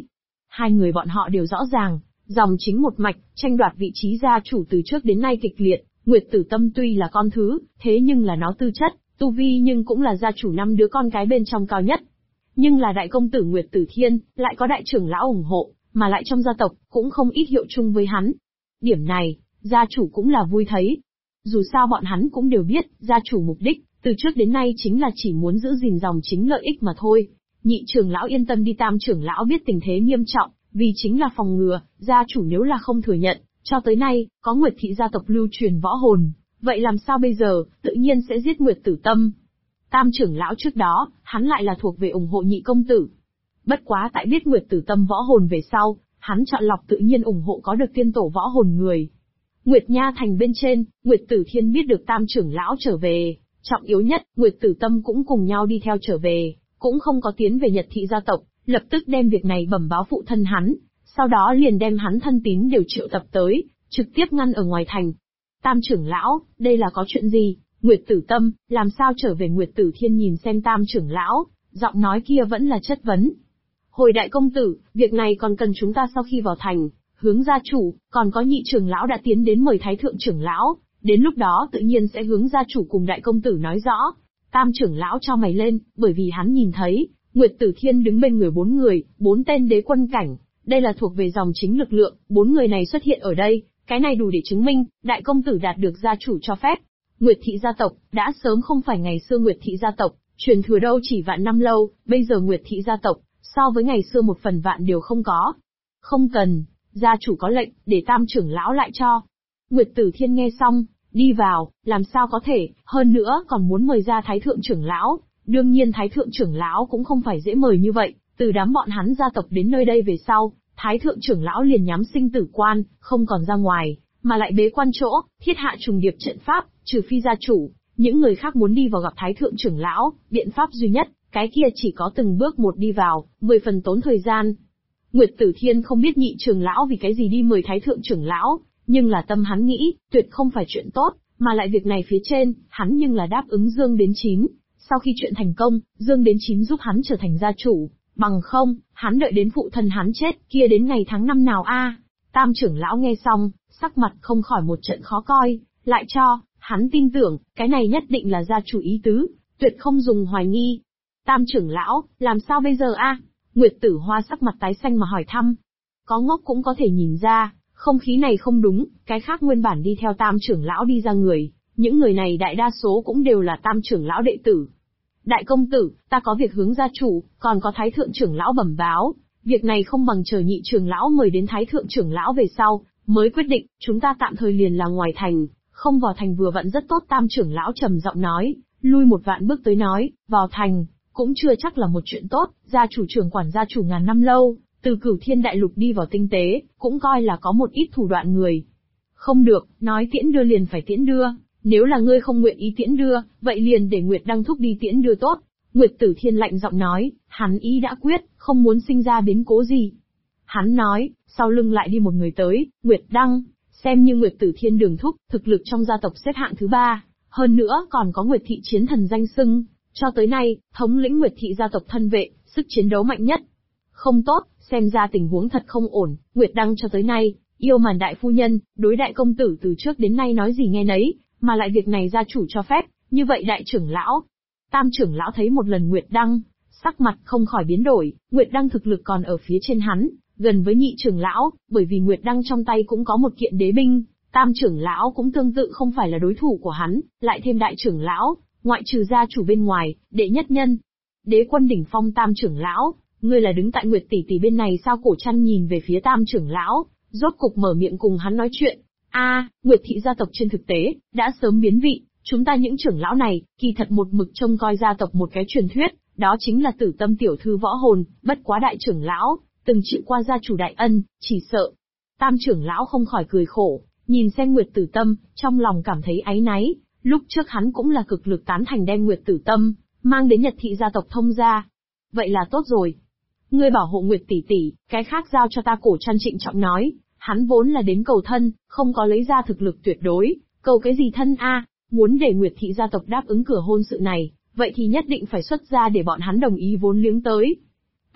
Hai người bọn họ đều rõ ràng, dòng chính một mạch, tranh đoạt vị trí gia chủ từ trước đến nay kịch liệt. Nguyệt Tử Tâm tuy là con thứ, thế nhưng là nó tư chất, tu vi nhưng cũng là gia chủ 5 đứa con cái bên trong cao nhất. Nhưng là đại công tử Nguyệt Tử Thiên, lại có đại trưởng lão ủng hộ, mà lại trong gia tộc, cũng không ít hiệu chung với hắn. Điểm này, gia chủ cũng là vui thấy. Dù sao bọn hắn cũng đều biết, gia chủ mục đích, từ trước đến nay chính là chỉ muốn giữ gìn dòng chính lợi ích mà thôi. Nhị trưởng lão yên tâm đi, tam trưởng lão biết tình thế nghiêm trọng, vì chính là phòng ngừa, gia chủ nếu là không thừa nhận, cho tới nay, có Nguyệt thị gia tộc lưu truyền võ hồn, vậy làm sao bây giờ, tự nhiên sẽ giết Nguyệt Tử Tâm. Tam trưởng lão trước đó, hắn lại là thuộc về ủng hộ nhị công tử. Bất quá tại biết Nguyệt Tử Tâm võ hồn về sau, hắn chọn lọc tự nhiên ủng hộ có được tiên tổ võ hồn người. Nguyệt Nha Thành bên trên, Nguyệt Tử Thiên biết được tam trưởng lão trở về, trọng yếu nhất, Nguyệt Tử Tâm cũng cùng nhau đi theo trở về, cũng không có tiến về Nhật thị gia tộc, lập tức đem việc này bẩm báo phụ thân hắn, sau đó liền đem hắn thân tín đều triệu tập tới, trực tiếp ngăn ở ngoài thành. Tam trưởng lão, đây là có chuyện gì? Nguyệt Tử Tâm, làm sao trở về? Nguyệt Tử Thiên nhìn xem tam trưởng lão, giọng nói kia vẫn là chất vấn. Hồi đại công tử, việc này còn cần chúng ta sau khi vào thành, hướng gia chủ, còn có nhị trưởng lão đã tiến đến mời thái thượng trưởng lão, đến lúc đó tự nhiên sẽ hướng gia chủ cùng đại công tử nói rõ. Tam trưởng lão cho mày lên, bởi vì hắn nhìn thấy, Nguyệt Tử Thiên đứng bên người, 4 tên đế quân cảnh, đây là thuộc về dòng chính lực lượng, 4 người này xuất hiện ở đây, cái này đủ để chứng minh, đại công tử đạt được gia chủ cho phép. Nguyệt thị gia tộc, đã sớm không phải ngày xưa Nguyệt thị gia tộc, truyền thừa đâu chỉ vạn năm lâu, bây giờ Nguyệt thị gia tộc, so với ngày xưa một phần vạn đều không có. Không cần, gia chủ có lệnh, để tam trưởng lão lại cho. Nguyệt Tử Thiên nghe xong, đi vào, làm sao có thể, hơn nữa còn muốn mời ra thái thượng trưởng lão, đương nhiên thái thượng trưởng lão cũng không phải dễ mời như vậy, từ đám bọn hắn gia tộc đến nơi đây về sau, thái thượng trưởng lão liền nhắm sinh tử quan, không còn ra ngoài, mà lại bế quan chỗ, thiết hạ trùng điệp trận pháp, trừ phi gia chủ, những người khác muốn đi vào gặp thái thượng trưởng lão, biện pháp duy nhất, cái kia chỉ có từng bước một đi vào, 10 phần tốn thời gian. Nguyệt Tử Thiên không biết nhị trưởng lão vì cái gì đi mời thái thượng trưởng lão, nhưng là tâm hắn nghĩ, tuyệt không phải chuyện tốt, mà lại việc này phía trên, hắn nhưng là đáp ứng Dương Đến Chín. Sau khi chuyện thành công, Dương Đến Chín giúp hắn trở thành gia chủ, bằng không, hắn đợi đến phụ thân hắn chết, kia đến ngày tháng năm nào a? Tam trưởng lão nghe xong, sắc mặt không khỏi một trận khó coi, lại cho, hắn tin tưởng, cái này nhất định là gia chủ ý tứ, tuyệt không dùng hoài nghi. Tam trưởng lão, làm sao bây giờ a? Nguyệt Tử Hoa sắc mặt tái xanh mà hỏi thăm. Có ngốc cũng có thể nhìn ra, không khí này không đúng, cái khác nguyên bản đi theo tam trưởng lão đi ra người, những người này đại đa số cũng đều là tam trưởng lão đệ tử. Đại công tử, ta có việc hướng gia chủ, còn có thái thượng trưởng lão bẩm báo, việc này không bằng chờ nhị trưởng lão mời đến thái thượng trưởng lão về sau, mới quyết định, chúng ta tạm thời liền là ngoài thành, không vào thành vừa vặn rất tốt. Tam trưởng lão trầm giọng nói, lui một vạn bước tới nói, vào thành, cũng chưa chắc là một chuyện tốt, gia chủ trưởng quản gia chủ ngàn năm lâu, từ Cửu Thiên đại lục đi vào tinh tế, cũng coi là có một ít thủ đoạn người. Không được, nói tiễn đưa liền phải tiễn đưa, nếu là ngươi không nguyện ý tiễn đưa, vậy liền để Nguyệt Đăng thúc đi tiễn đưa tốt. Nguyệt Tử Thiên lạnh giọng nói, hắn ý đã quyết, không muốn sinh ra biến cố gì. Hắn nói, sau lưng lại đi một người tới, Nguyệt Đăng, xem như Nguyệt Tử Thiên đường thúc, thực lực trong gia tộc xếp hạng thứ 3, hơn nữa còn có Nguyệt thị chiến thần danh xưng, cho tới nay, thống lĩnh Nguyệt thị gia tộc thân vệ, sức chiến đấu mạnh nhất. Không tốt, xem ra tình huống thật không ổn, Nguyệt Đăng cho tới nay, yêu Màn đại phu nhân, đối đại công tử từ trước đến nay nói gì nghe nấy, mà lại việc này gia chủ cho phép, như vậy đại trưởng lão. Tam trưởng lão thấy một lần Nguyệt Đăng, sắc mặt không khỏi biến đổi, Nguyệt Đăng thực lực còn ở phía trên hắn, gần với nhị trưởng lão, bởi vì Nguyệt Đăng trong tay cũng có một kiện đế binh, tam trưởng lão cũng tương tự không phải là đối thủ của hắn, lại thêm đại trưởng lão, ngoại trừ gia chủ bên ngoài, đệ nhất nhân. Đế quân đỉnh phong tam trưởng lão, ngươi là đứng tại Nguyệt tỷ tỷ bên này sao? Cổ Trăn nhìn về phía tam trưởng lão, rốt cục mở miệng cùng hắn nói chuyện. Nguyệt thị gia tộc trên thực tế, đã sớm biến vị, chúng ta những trưởng lão này, kỳ thật một mực trông coi gia tộc một cái truyền thuyết, đó chính là Tử Tâm tiểu thư võ hồn, bất quá đại trưởng lão, từng chịu qua gia chủ đại ân, chỉ sợ. Tam trưởng lão không khỏi cười khổ, nhìn xem Nguyệt Tử Tâm, trong lòng cảm thấy áy náy, lúc trước hắn cũng là cực lực tán thành đem Nguyệt Tử Tâm, mang đến Nhật thị gia tộc thông gia. Vậy là tốt rồi. Ngươi bảo hộ Nguyệt tỷ tỷ, cái khác giao cho ta. Cổ Trăn trịnh trọng nói, hắn vốn là đến cầu thân, không có lấy ra thực lực tuyệt đối, cầu cái gì thân muốn để Nguyệt thị gia tộc đáp ứng cửa hôn sự này, vậy thì nhất định phải xuất ra để bọn hắn đồng ý vốn liếng tới.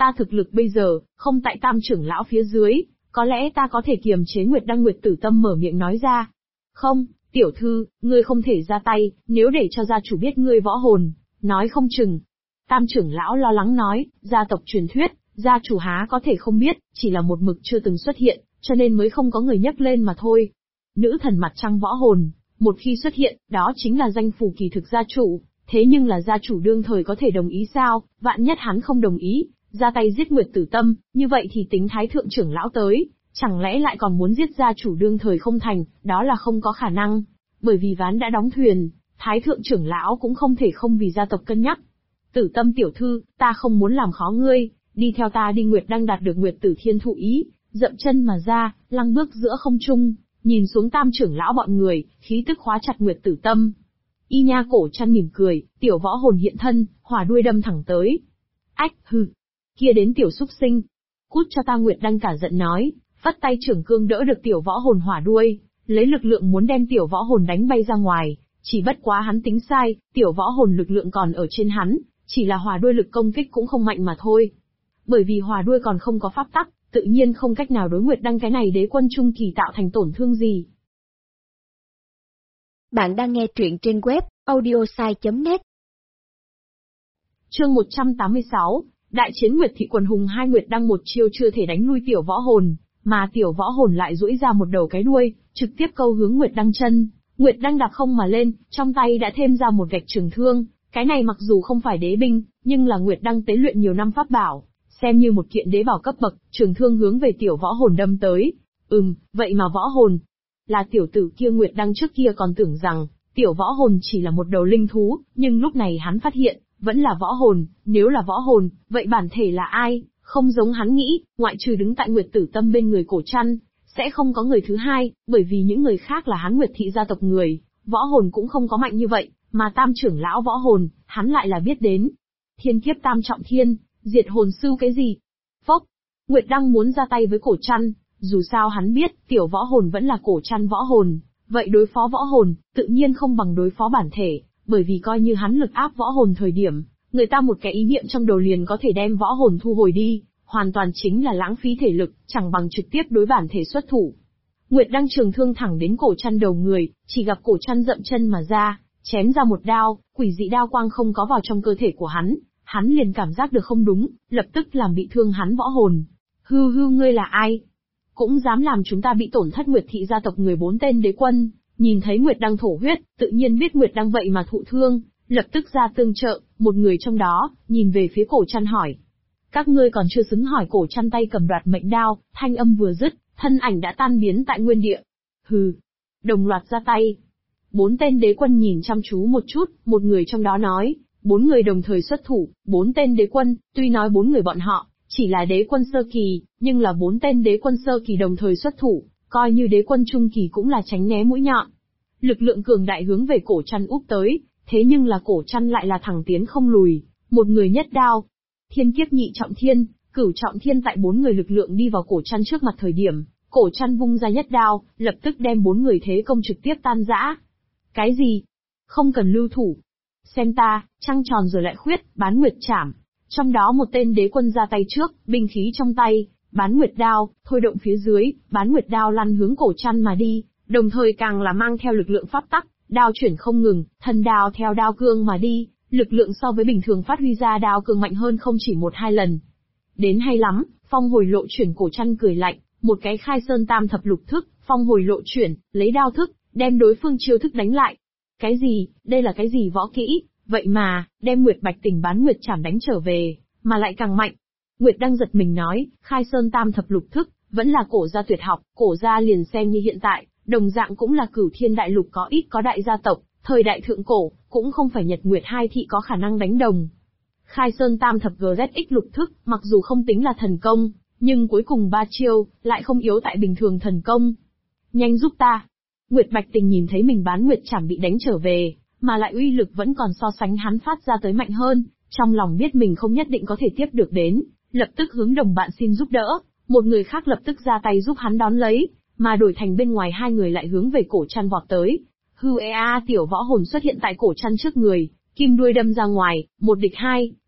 Ta thực lực bây giờ, không tại Tam trưởng lão phía dưới, có lẽ ta có thể kiềm chế Nguyệt Đăng. Nguyệt Tử Tâm mở miệng nói ra. Không, tiểu thư, ngươi không thể ra tay, nếu để cho gia chủ biết ngươi võ hồn, nói không chừng. Tam trưởng lão lo lắng nói, gia tộc truyền thuyết, gia chủ há có thể không biết, chỉ là một mực chưa từng xuất hiện, cho nên mới không có người nhắc lên mà thôi. Nữ thần mặt trăng võ hồn, một khi xuất hiện, đó chính là danh phủ kỳ thực gia chủ, thế nhưng là gia chủ đương thời có thể đồng ý sao? Vạn nhất hắn không đồng ý, ra tay giết Nguyệt Tử Tâm, như vậy thì tính thái thượng trưởng lão tới, chẳng lẽ lại còn muốn giết gia chủ đương thời không thành? Đó là không có khả năng, bởi vì ván đã đóng thuyền, thái thượng trưởng lão cũng không thể không vì gia tộc cân nhắc. Tử Tâm tiểu thư, ta không muốn làm khó ngươi, đi theo ta đi. Nguyệt đang đạt được Nguyệt Tử Thiên thụ ý, dậm chân mà ra, lăng bước giữa không trung, nhìn xuống Tam trưởng lão bọn người, khí tức khóa chặt Nguyệt Tử Tâm. Y Nha Cổ Trăn mỉm cười, tiểu võ hồn hiện thân, hỏa đuôi đâm thẳng tới. Ách, hừ, kia đến tiểu xúc sinh, cút cho ta. Nguyệt đang cả giận nói, phất tay trưởng cương đỡ được tiểu võ hồn hỏa đuôi, lấy lực lượng muốn đem tiểu võ hồn đánh bay ra ngoài. Chỉ bất quá hắn tính sai, tiểu võ hồn lực lượng còn ở trên hắn, chỉ là hỏa đuôi lực công kích cũng không mạnh mà thôi. Bởi vì hỏa đuôi còn không có pháp tắc, tự nhiên không cách nào đối Nguyệt Đăng cái này đế quân trung kỳ tạo thành tổn thương gì. Bạn đang nghe truyện trên web audiosai.net. Chương 186, Đại chiến Nguyệt thị quần hùng. Hai Nguyệt Đăng một chiêu chưa thể đánh lui tiểu võ hồn, mà tiểu võ hồn lại duỗi ra một đầu cái đuôi, trực tiếp câu hướng Nguyệt Đăng chân. Nguyệt Đăng đạp không mà lên, trong tay đã thêm ra một gạch trường thương, cái này mặc dù không phải đế binh, nhưng là Nguyệt Đăng tế luyện nhiều năm pháp bảo, xem như một kiện đế bảo cấp bậc. Trường thương hướng về tiểu võ hồn đâm tới. Vậy mà võ hồn là tiểu tử kia. Nguyệt Đăng trước kia còn tưởng rằng tiểu võ hồn chỉ là một đầu linh thú, nhưng lúc này hắn phát hiện, vẫn là võ hồn. Nếu là võ hồn, vậy bản thể là ai? Không giống hắn nghĩ, ngoại trừ đứng tại Nguyệt Tử Tâm bên người Cổ Trăn, sẽ không có người thứ hai, bởi vì những người khác là hắn Nguyệt thị gia tộc người, võ hồn cũng không có mạnh như vậy, mà Tam trưởng lão võ hồn, hắn lại là biết đến. Thiên kiếp tam trọng thiên, diệt hồn sư cái gì? Phốc, Nguyệt Đăng muốn ra tay với Cổ Trăn, dù sao hắn biết, tiểu võ hồn vẫn là Cổ Trăn võ hồn, vậy đối phó võ hồn, tự nhiên không bằng đối phó bản thể, bởi vì coi như hắn lực áp võ hồn thời điểm, người ta một cái ý niệm trong đầu liền có thể đem võ hồn thu hồi đi, hoàn toàn chính là lãng phí thể lực, chẳng bằng trực tiếp đối bản thể xuất thủ. Nguyệt Đăng trường thương thẳng đến Cổ Trăn đầu người, chỉ gặp Cổ Trăn dậm chân mà ra, chém ra một đao, quỷ dị đao quang không có vào trong cơ thể của hắn liền cảm giác được không đúng, lập tức làm bị thương hắn võ hồn. Hư, ngươi là ai? Cũng dám làm chúng ta bị tổn thất. Nguyệt thị gia tộc người 4 tên đế quân, nhìn thấy Nguyệt Đăng thổ huyết, tự nhiên biết Nguyệt Đăng vậy mà thụ thương, lập tức ra tương trợ. Một người trong đó, nhìn về phía Cổ Trăn hỏi. Các ngươi còn chưa xứng hỏi. Cổ Trăn tay cầm đoạt mệnh đao, thanh âm vừa dứt, thân ảnh đã tan biến tại nguyên địa. Hừ, đồng loạt ra tay. 4 tên đế quân nhìn chăm chú một chút, một người trong đó nói, 4 người đồng thời xuất thủ. 4 tên đế quân, tuy nói 4 người bọn họ chỉ là đế quân sơ kỳ, nhưng là 4 tên đế quân sơ kỳ đồng thời xuất thủ, coi như đế quân trung kỳ cũng là tránh né mũi nhọn. Lực lượng cường đại hướng về Cổ Trăn úp tới, thế nhưng là Cổ Trăn lại là thẳng tiến không lùi, một người nhất đao. Thiên kiếp nhị trọng thiên, cửu trọng thiên. Tại 4 người lực lượng đi vào Cổ Trăn trước mặt thời điểm, Cổ Trăn vung ra nhất đao, lập tức đem 4 người thế công trực tiếp tan rã. Cái gì? Không cần lưu thủ. Xem ta, trăng tròn rồi lại khuyết, bán nguyệt chảm. Trong đó một tên đế quân ra tay trước, binh khí trong tay, bán nguyệt đao, thôi động phía dưới, bán nguyệt đao lăn hướng Cổ Trăn mà đi, đồng thời càng là mang theo lực lượng pháp tắc, đao chuyển không ngừng, thần đao theo đao cương mà đi, lực lượng so với bình thường phát huy ra đao cương mạnh hơn không chỉ 1-2 lần. Đến hay lắm, phong hồi lộ chuyển. Cổ Trăn cười lạnh, một cái khai sơn tam thập lục thức, phong hồi lộ chuyển, lấy đao thức, đem đối phương chiêu thức đánh lại. Cái gì, đây là cái gì võ kỹ, vậy mà, đem Nguyệt Bạch Tình bán nguyệt chảm đánh trở về, mà lại càng mạnh. Nguyệt Đăng giật mình nói, khai sơn tam thập lục thức, vẫn là cổ gia tuyệt học. Cổ gia liền xem như hiện tại, đồng dạng cũng là cửu thiên đại lục có ít có đại gia tộc, thời đại thượng cổ, cũng không phải Nhật Nguyệt hai thị có khả năng đánh đồng. Khai sơn tam thập GZX lục thức, mặc dù không tính là thần công, nhưng cuối cùng 3 chiêu, lại không yếu tại bình thường thần công. Nhanh giúp ta. Nguyệt Bạch Tình nhìn thấy mình bán nguyệt chảm bị đánh trở về, mà lại uy lực vẫn còn so sánh hắn phát ra tới mạnh hơn, trong lòng biết mình không nhất định có thể tiếp được đến, lập tức hướng đồng bạn xin giúp đỡ. Một người khác lập tức ra tay giúp hắn đón lấy, mà đổi thành bên ngoài 2 người lại hướng về Cổ Trăn vọt tới. Tiểu võ hồn xuất hiện tại Cổ Trăn trước người, kim đuôi đâm ra ngoài, 1 địch 2,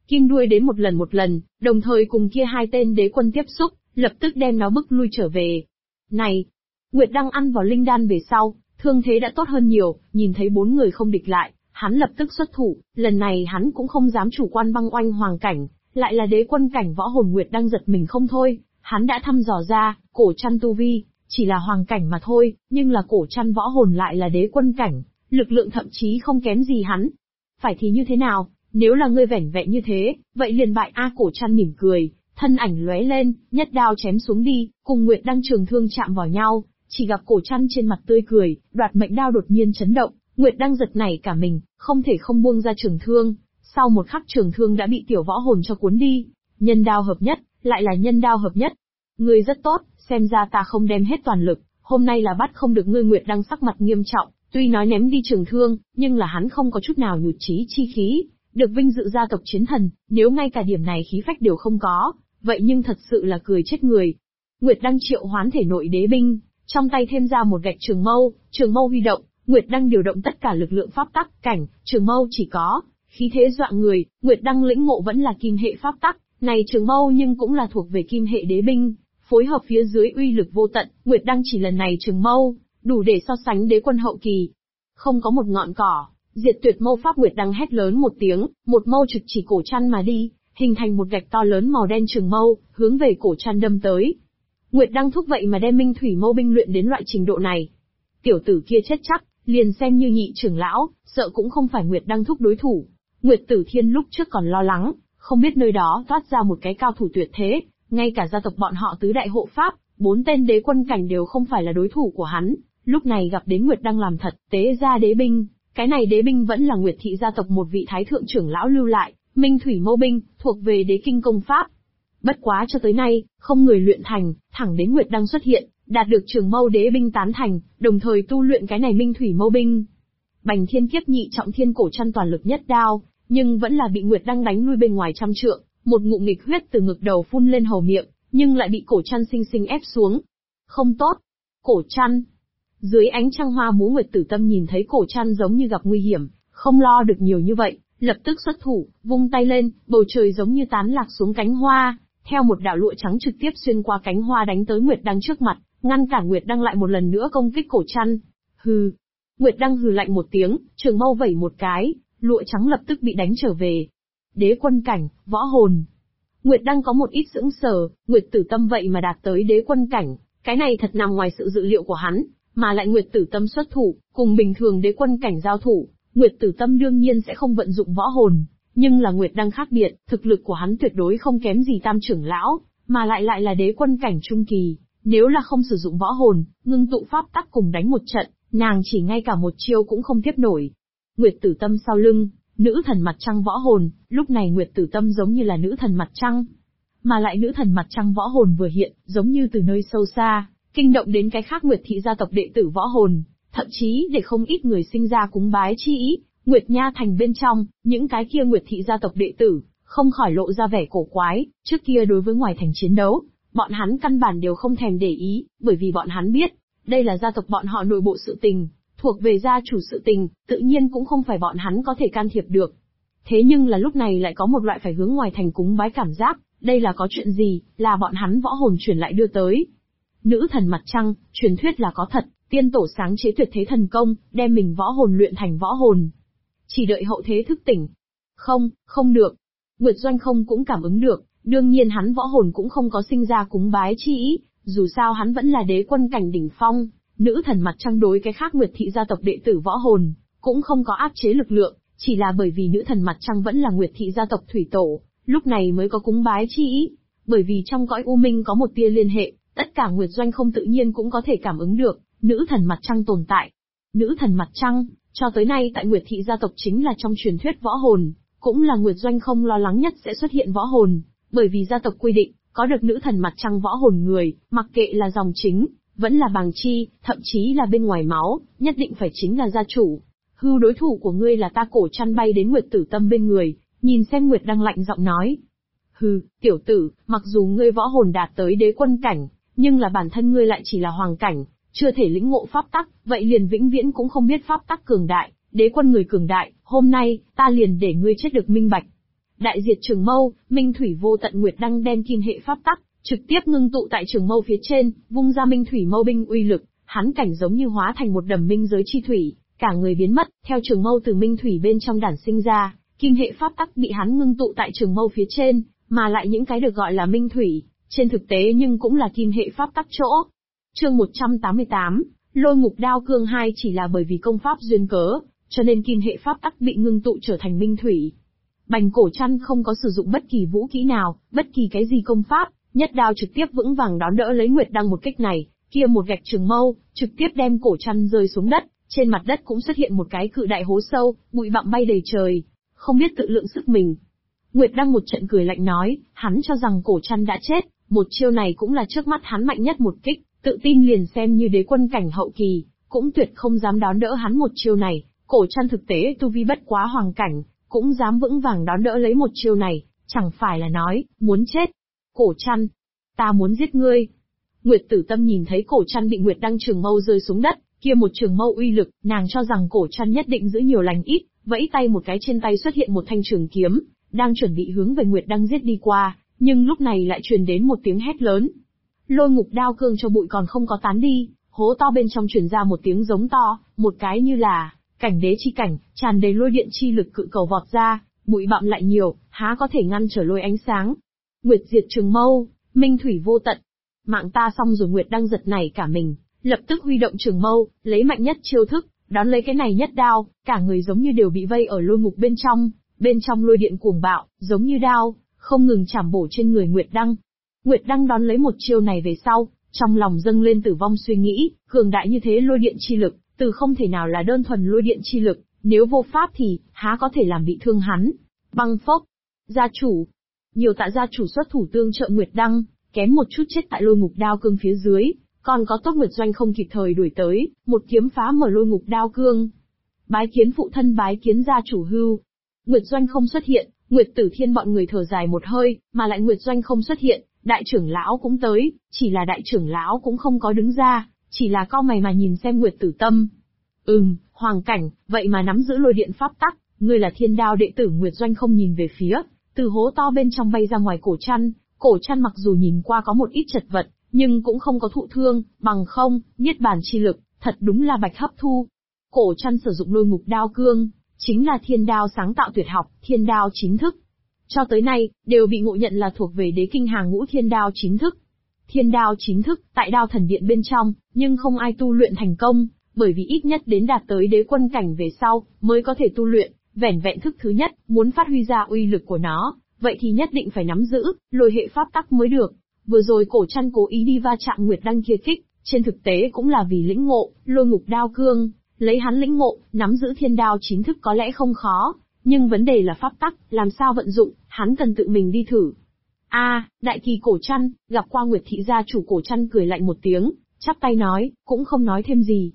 kim đuôi đến một lần, đồng thời cùng kia hai tên đế quân tiếp xúc, lập tức đem nó bức lui trở về. Này! Nguyệt Đăng ăn vào linh đan về sau, thương thế đã tốt hơn nhiều, nhìn thấy 4 người không địch lại, hắn lập tức xuất thủ, lần này hắn cũng không dám chủ quan băng oanh hoàng cảnh, lại là đế quân cảnh võ hồn. Nguyệt Đăng giật mình không thôi, hắn đã thăm dò ra, cổ trăn tu vi, chỉ là hoàng cảnh mà thôi, nhưng là cổ trăn võ hồn lại là đế quân cảnh, lực lượng thậm chí không kém gì hắn. Phải thì như thế nào, nếu là ngươi vẻn vẹn như thế, vậy liền bại a. Cổ trăn mỉm cười, thân ảnh lóe lên, nhất đao chém xuống đi, cùng Nguyệt Đăng trường thương chạm vào nhau, chỉ gặp cổ trăn trên mặt tươi cười, đoạt mệnh đao đột nhiên chấn động, Nguyệt Đăng giật nảy cả mình, không thể không buông ra trường thương, sau một khắc trường thương đã bị tiểu võ hồn cho cuốn đi, nhân đao hợp nhất, lại là nhân đao hợp nhất. Ngươi rất tốt, xem ra ta không đem hết toàn lực, hôm nay là bắt không được ngươi. Nguyệt Đăng sắc mặt nghiêm trọng, tuy nói ném đi trường thương, nhưng là hắn không có chút nào nhụt chí chi khí, được vinh dự gia tộc chiến thần, nếu ngay cả điểm này khí phách đều không có, vậy nhưng thật sự là cười chết người. Nguyệt Đăng triệu hoán thể nội đế binh, trong tay thêm ra một gạch trường mâu huy động, Nguyệt Đăng điều động tất cả lực lượng pháp tắc, cảnh, trường mâu chỉ có khí thế dọa người. Nguyệt Đăng lĩnh ngộ vẫn là kim hệ pháp tắc, này trường mâu nhưng cũng là thuộc về kim hệ đế binh, phối hợp phía dưới uy lực vô tận. Nguyệt Đăng chỉ lần này trường mâu, đủ để so sánh đế quân hậu kỳ. Không có một ngọn cỏ, diệt tuyệt mâu pháp. Nguyệt Đăng hét lớn một tiếng, một mâu trực chỉ cổ trăn mà đi, hình thành một gạch to lớn màu đen trường mâu, hướng về cổ trăn đâm tới. Nguyệt Đăng thúc vậy mà đem minh thủy mâu binh luyện đến loại trình độ này. Tiểu tử kia chết chắc, liền xem như nhị trưởng lão, sợ cũng không phải Nguyệt Đăng thúc đối thủ. Nguyệt Tử Thiên lúc trước còn lo lắng, không biết nơi đó toát ra một cái cao thủ tuyệt thế, ngay cả gia tộc bọn họ tứ đại hộ pháp, 4 tên đế quân cảnh đều không phải là đối thủ của hắn. Lúc này gặp đến Nguyệt Đăng làm thật, tế ra đế binh, cái này đế binh vẫn là Nguyệt thị gia tộc một vị thái thượng trưởng lão lưu lại, minh thủy mâu binh, thuộc về đế kinh công pháp. Bất quá cho tới nay, không người luyện thành, thẳng đến Nguyệt Đăng xuất hiện, đạt được trường mâu đế binh tán thành, đồng thời tu luyện cái này minh thủy mâu binh. Bành thiên kiếp nhị trọng thiên cổ trăn toàn lực nhất đao, nhưng vẫn là bị Nguyệt Đăng đánh lui bên ngoài trăm trượng, một ngụm nghịch huyết từ ngực đầu phun lên hầu miệng, nhưng lại bị cổ trăn sinh sinh ép xuống. Không tốt! Cổ trăn! Dưới ánh trăng hoa múa, Nguyệt Tử Tâm nhìn thấy cổ trăn giống như gặp nguy hiểm, không lo được nhiều như vậy, lập tức xuất thủ, vung tay lên, bầu trời giống như tán lạc xuống cánh hoa, theo một đạo lụa trắng trực tiếp xuyên qua cánh hoa đánh tới Nguyệt Đăng trước mặt, ngăn cản Nguyệt Đăng lại một lần nữa công kích cổ trăn. Hừ! Nguyệt Đăng hừ lạnh một tiếng, trường mâu vẩy một cái, lụa trắng lập tức bị đánh trở về. Đế quân cảnh, võ hồn. Nguyệt Đăng có một ít sững sờ, Nguyệt Tử Tâm vậy mà đạt tới đế quân cảnh, cái này thật nằm ngoài sự dự liệu của hắn, mà lại Nguyệt Tử Tâm xuất thủ, cùng bình thường đế quân cảnh giao thủ, Nguyệt Tử Tâm đương nhiên sẽ không vận dụng võ hồn, nhưng là Nguyệt Đăng khác biệt, thực lực của hắn tuyệt đối không kém gì tam trưởng lão, mà lại là đế quân cảnh trung kỳ, nếu là không sử dụng võ hồn, ngưng tụ pháp tắc cùng đánh một trận, nàng chỉ ngay cả một chiêu cũng không tiếp nổi. Nguyệt Tử Tâm sau lưng, nữ thần mặt trăng võ hồn, lúc này Nguyệt Tử Tâm giống như là nữ thần mặt trăng. Mà lại nữ thần mặt trăng võ hồn vừa hiện, giống như từ nơi sâu xa, kinh động đến cái khác Nguyệt thị gia tộc đệ tử võ hồn, thậm chí để không ít người sinh ra cúng bái chi ý. Nguyệt Nha thành bên trong, những cái kia Nguyệt thị gia tộc đệ tử, không khỏi lộ ra vẻ cổ quái, trước kia đối với ngoài thành chiến đấu, bọn hắn căn bản đều không thèm để ý, bởi vì bọn hắn biết, đây là gia tộc bọn họ nội bộ sự tình, thuộc về gia chủ sự tình, tự nhiên cũng không phải bọn hắn có thể can thiệp được. Thế nhưng là lúc này lại có một loại phải hướng ngoài thành cúng bái cảm giác, đây là có chuyện gì, là bọn hắn võ hồn truyền lại đưa tới. Nữ thần mặt trăng, truyền thuyết là có thật, tiên tổ sáng chế tuyệt thế thần công, đem mình võ hồn luyện thành võ hồn. Chỉ đợi hậu thế thức tỉnh. Không được. Nguyệt Doanh không cũng cảm ứng được, đương nhiên hắn võ hồn cũng không có sinh ra cúng bái chi ý, dù sao hắn vẫn là đế quân cảnh đỉnh phong. Nữ thần mặt trăng đối cái khác Nguyệt thị gia tộc đệ tử võ hồn, cũng không có áp chế lực lượng, chỉ là bởi vì nữ thần mặt trăng vẫn là Nguyệt thị gia tộc thủy tổ, lúc này mới có cúng bái chi ý. Bởi vì trong cõi u minh có một tia liên hệ, tất cả Nguyệt Doanh không tự nhiên cũng có thể cảm ứng được, nữ thần mặt trăng tồn tại. Nữ thần mặt trăng, cho tới nay tại Nguyệt thị gia tộc chính là trong truyền thuyết võ hồn, cũng là Nguyệt Doanh không lo lắng nhất sẽ xuất hiện võ hồn, bởi vì gia tộc quy định, có được nữ thần mặt trăng võ hồn người, mặc kệ là dòng chính, vẫn là bàng chi, thậm chí là bên ngoài máu, nhất định phải chính là gia chủ. Hưu đối thủ của ngươi là ta. Cổ Trăn bay đến Nguyệt Tử Tâm bên người, nhìn xem Nguyệt Đăng lạnh giọng nói. Hừ, tiểu tử, mặc dù ngươi võ hồn đạt tới đế quân cảnh, nhưng là bản thân ngươi lại chỉ là hoàng cảnh, chưa thể lĩnh ngộ pháp tắc, vậy liền vĩnh viễn cũng không biết pháp tắc cường đại, đế quân người cường đại, hôm nay, ta liền để ngươi chết được minh bạch. đại diệt trường mâu, minh thủy vô tận nguyệt đăng đem kim hệ pháp tắc, trực tiếp ngưng tụ tại trường mâu phía trên, vung ra minh thủy mâu binh uy lực, hắn cảnh giống như hóa thành một đầm minh giới chi thủy, cả người biến mất, theo trường mâu từ minh thủy bên trong đản sinh ra, kim hệ pháp tắc bị hắn ngưng tụ tại trường mâu phía trên, mà lại những cái được gọi là minh thủy, trên thực tế nhưng cũng là kim hệ pháp tắc chỗ. Chương 188, Lôi Ngục Đao Cương 2 chỉ là bởi vì công pháp duyên cớ, cho nên kim hệ pháp tắc bị ngưng tụ trở thành minh thủy. Bành Cổ Trăn không có sử dụng bất kỳ vũ kỹ nào, bất kỳ cái gì công pháp, nhất đao trực tiếp vững vàng đón đỡ lấy Nguyệt Đăng một kích này, kia một gạch trường mâu, trực tiếp đem Cổ Trăn rơi xuống đất, trên mặt đất cũng xuất hiện một cái cự đại hố sâu, bụi bặm bay đầy trời, không biết tự lượng sức mình. Nguyệt Đăng một trận cười lạnh nói, hắn cho rằng Cổ Trăn đã chết, một chiêu này cũng là trước mắt hắn mạnh nhất một kích, tự tin liền xem như đế quân cảnh hậu kỳ, cũng tuyệt không dám đón đỡ hắn một chiêu này. Cổ Trăn thực tế tu vi bất quá hoàng cảnh, cũng dám vững vàng đón đỡ lấy một chiêu này, chẳng phải là nói, muốn chết. Cổ Trăn, ta muốn giết ngươi. Nguyệt Tử Tâm nhìn thấy Cổ Trăn bị Nguyệt Đăng trường mâu rơi xuống đất, kia một trường mâu uy lực, nàng cho rằng Cổ Trăn nhất định giữ nhiều lành ít, vẫy tay một cái trên tay xuất hiện một thanh trường kiếm, đang chuẩn bị hướng về Nguyệt Đăng giết đi qua, nhưng lúc này lại truyền đến một tiếng hét lớn. Lôi Ngục Đao Cương cho bụi còn không có tán đi, hố to bên trong truyền ra một tiếng giống to, một cái như là cảnh đế chi cảnh, tràn đầy lôi điện chi lực cự cầu vọt ra, bụi bặm lại nhiều, há có thể ngăn trở lôi ánh sáng. Nguyệt diệt trường mâu, minh thủy vô tận. Mạng ta xong rồi. Nguyệt Đăng giật nảy cả mình, lập tức huy động trường mâu, lấy mạnh nhất chiêu thức, đón lấy cái này nhất đao, cả người giống như đều bị vây ở lôi ngục bên trong lôi điện cuồng bạo, giống như đao, không ngừng chảm bổ trên người Nguyệt Đăng. Nguyệt Đăng đón lấy một chiêu này về sau, trong lòng dâng lên tử vong suy nghĩ, cường đại như thế lôi điện chi lực, từ không thể nào là đơn thuần lôi điện chi lực, nếu vô pháp thì, há có thể làm bị thương hắn. Băng phốc, gia chủ, nhiều tạ gia chủ xuất thủ tương trợ Nguyệt Đăng, kém một chút chết tại Lôi Ngục Đao Cương phía dưới, còn có Tốt Nguyệt Doanh không kịp thời đuổi tới, một kiếm phá mở Lôi Ngục Đao Cương. Bái kiến phụ thân, bái kiến gia chủ hưu. Nguyệt Doanh không xuất hiện, Nguyệt Tử Thiên bọn người thở dài một hơi, mà lại Nguyệt Doanh không xuất hiện, đại trưởng lão cũng tới, chỉ là đại trưởng lão cũng không có đứng ra, chỉ là cau mày mà nhìn xem Nguyệt Tử Tâm. Hoàng cảnh, vậy mà nắm giữ lôi điện pháp tắc, ngươi là Thiên Đao đệ tử. Nguyệt Doanh không nhìn về phía, từ hố to bên trong bay ra ngoài Cổ Trăn mặc dù nhìn qua có một ít chật vật, nhưng cũng không có thụ thương, bằng không, niết bàn chi lực, thật đúng là bạch hấp thu. Cổ Trăn sử dụng Lôi Ngục Đao Cương, chính là thiên đao sáng tạo tuyệt học, thiên đao chính thức. Cho tới nay, đều bị ngộ nhận là thuộc về đế kinh hàng ngũ thiên đao chính thức. Thiên đao chính thức, tại đao thần điện bên trong, nhưng không ai tu luyện thành công, bởi vì ít nhất đến đạt tới đế quân cảnh về sau, mới có thể tu luyện, vẻn vẹn thức thứ nhất, muốn phát huy ra uy lực của nó, vậy thì nhất định phải nắm giữ, lôi hệ pháp tắc mới được. Vừa rồi Cổ Trăn cố ý đi va chạm Nguyệt Đăng kia kích, trên thực tế cũng là vì lĩnh ngộ, Lôi Ngục Đao Cương, lấy hắn lĩnh ngộ, nắm giữ thiên đao chính thức có lẽ không khó, nhưng vấn đề là pháp tắc, làm sao vận dụng, hắn cần tự mình đi thử. Đại kỳ Cổ Trăn, gặp qua Nguyệt thị gia chủ. Cổ Trăn cười lạnh một tiếng, chắp tay nói, cũng không nói thêm gì.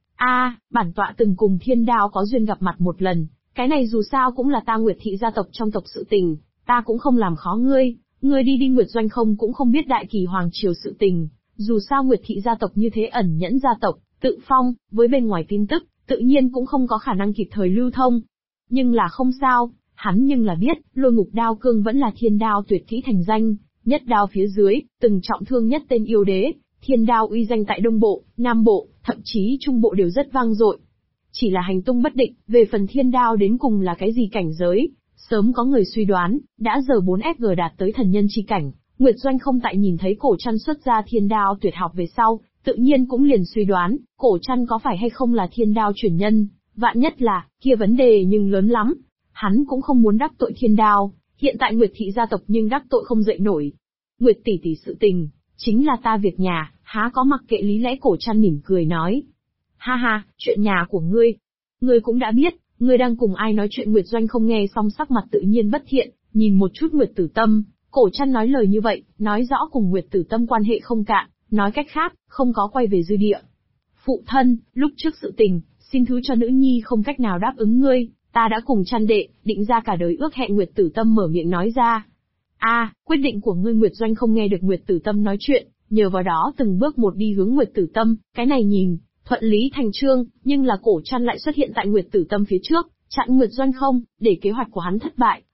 Bản tọa từng cùng thiên đao có duyên gặp mặt một lần, cái này dù sao cũng là ta Nguyệt thị gia tộc trong tộc sự tình, ta cũng không làm khó ngươi, ngươi đi. Nguyệt Doanh không cũng không biết đại kỳ hoàng triều sự tình, dù sao Nguyệt thị gia tộc như thế ẩn nhẫn gia tộc, tự phong, với bên ngoài tin tức, tự nhiên cũng không có khả năng kịp thời lưu thông. Nhưng là không sao, hắn nhưng là biết, Lôi Ngục Đao Cương vẫn là thiên đao tuyệt kỹ thành danh, nhất đao phía dưới, từng trọng thương nhất tên yêu đế, thiên đao uy danh tại Đông Bộ, Nam Bộ, thậm chí Trung Bộ đều rất vang dội. Chỉ là hành tung bất định, về phần thiên đao đến cùng là cái gì cảnh giới, sớm có người suy đoán, đã giờ 4FG đạt tới thần nhân chi cảnh. Nguyệt Doanh không tại nhìn thấy Cổ Trăn xuất ra thiên đao tuyệt học về sau, tự nhiên cũng liền suy đoán, Cổ Trăn có phải hay không là thiên đao truyền nhân, vạn nhất là, kia vấn đề nhưng lớn lắm. Hắn cũng không muốn đắc tội thiên đao, hiện tại Nguyệt thị gia tộc nhưng đắc tội không dậy nổi. Nguyệt tỷ tỷ sự tình, chính là ta việc nhà, há có mặc kệ lý lẽ. Cổ Trăn mỉm cười nói. Chuyện nhà của ngươi cũng đã biết, ngươi đang cùng ai nói chuyện. Nguyệt Doanh không nghe xong sắc mặt tự nhiên bất thiện, nhìn một chút Nguyệt Tử Tâm. Cổ Trăn nói lời như vậy, nói rõ cùng Nguyệt Tử Tâm quan hệ không cạn, nói cách khác, không có quay về dư địa. Phụ thân, lúc trước sự tình, xin thứ cho nữ nhi không cách nào đáp ứng ngươi, ta đã cùng Trăn đệ, định ra cả đời ước hẹn. Nguyệt Tử Tâm mở miệng nói ra. Quyết định của ngươi. Nguyệt Doanh không nghe được Nguyệt Tử Tâm nói chuyện, nhờ vào đó từng bước một đi hướng Nguyệt Tử Tâm, cái này nhìn, thuận lý thành trương, nhưng là Cổ Trăn lại xuất hiện tại Nguyệt Tử Tâm phía trước, chặn Nguyệt Doanh không, để kế hoạch của hắn thất bại.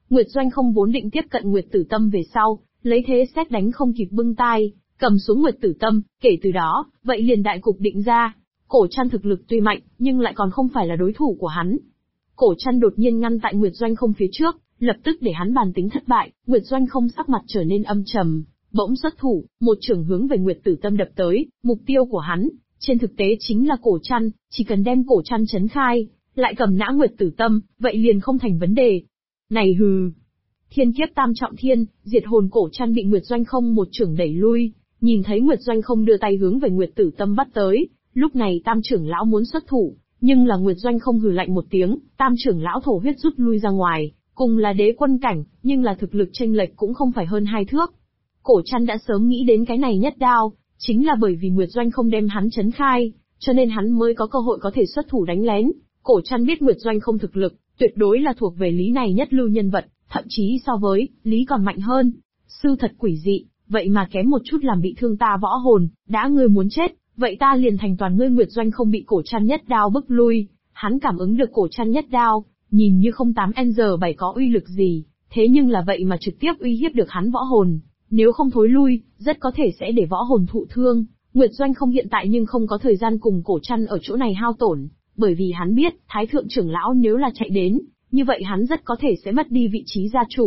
Nguyệt Doanh không vốn định tiếp cận Nguyệt Tử Tâm về sau, lấy thế xét đánh không kịp bưng tay, cầm xuống Nguyệt Tử Tâm, kể từ đó, vậy liền đại cục định ra. Cổ Trăn thực lực tuy mạnh, nhưng lại còn không phải là đối thủ của hắn. Cổ Trăn đột nhiên ngăn tại Nguyệt Doanh không phía trước, lập tức để hắn bàn tính thất bại, Nguyệt Doanh không sắc mặt trở nên âm trầm, bỗng xuất thủ, một chưởng hướng về Nguyệt Tử Tâm đập tới, mục tiêu của hắn, trên thực tế chính là Cổ Trăn, chỉ cần đem Cổ Trăn chấn khai, lại cầm nã Nguyệt Tử Tâm, vậy liền không thành vấn đề. Này hừ! Thiên kiếp tam trọng thiên, diệt hồn Cổ Trăn bị Nguyệt Doanh không một chưởng đẩy lui, nhìn thấy Nguyệt Doanh không đưa tay hướng về Nguyệt Tử Tâm bắt tới, lúc này tam trưởng lão muốn xuất thủ, nhưng là Nguyệt Doanh không hừ lạnh một tiếng, tam trưởng lão thổ huyết rút lui ra ngoài, cùng là đế quân cảnh, nhưng là thực lực chênh lệch cũng không phải hơn 2 thước. Cổ Trăn đã sớm nghĩ đến cái này nhất đao, chính là bởi vì Nguyệt Doanh không đem hắn chấn khai, cho nên hắn mới có cơ hội có thể xuất thủ đánh lén. Cổ Trăn biết Nguyệt Doanh không thực lực, tuyệt đối là thuộc về lý này nhất lưu nhân vật, thậm chí so với lý còn mạnh hơn. Sư thật quỷ dị, vậy mà kém một chút làm bị thương ta võ hồn, đã ngươi muốn chết, vậy ta liền thành toàn ngươi. Nguyệt Doanh không bị Cổ Trăn nhất đao bức lui, hắn cảm ứng được Cổ Trăn nhất đao, nhìn như không 8N7 có uy lực gì, thế nhưng là vậy mà trực tiếp uy hiếp được hắn võ hồn. Nếu không thối lui, rất có thể sẽ để võ hồn thụ thương. Nguyệt Doanh không hiện tại nhưng không có thời gian cùng Cổ Trăn ở chỗ này hao tổn, bởi vì hắn biết, Thái thượng trưởng lão nếu là chạy đến, như vậy hắn rất có thể sẽ mất đi vị trí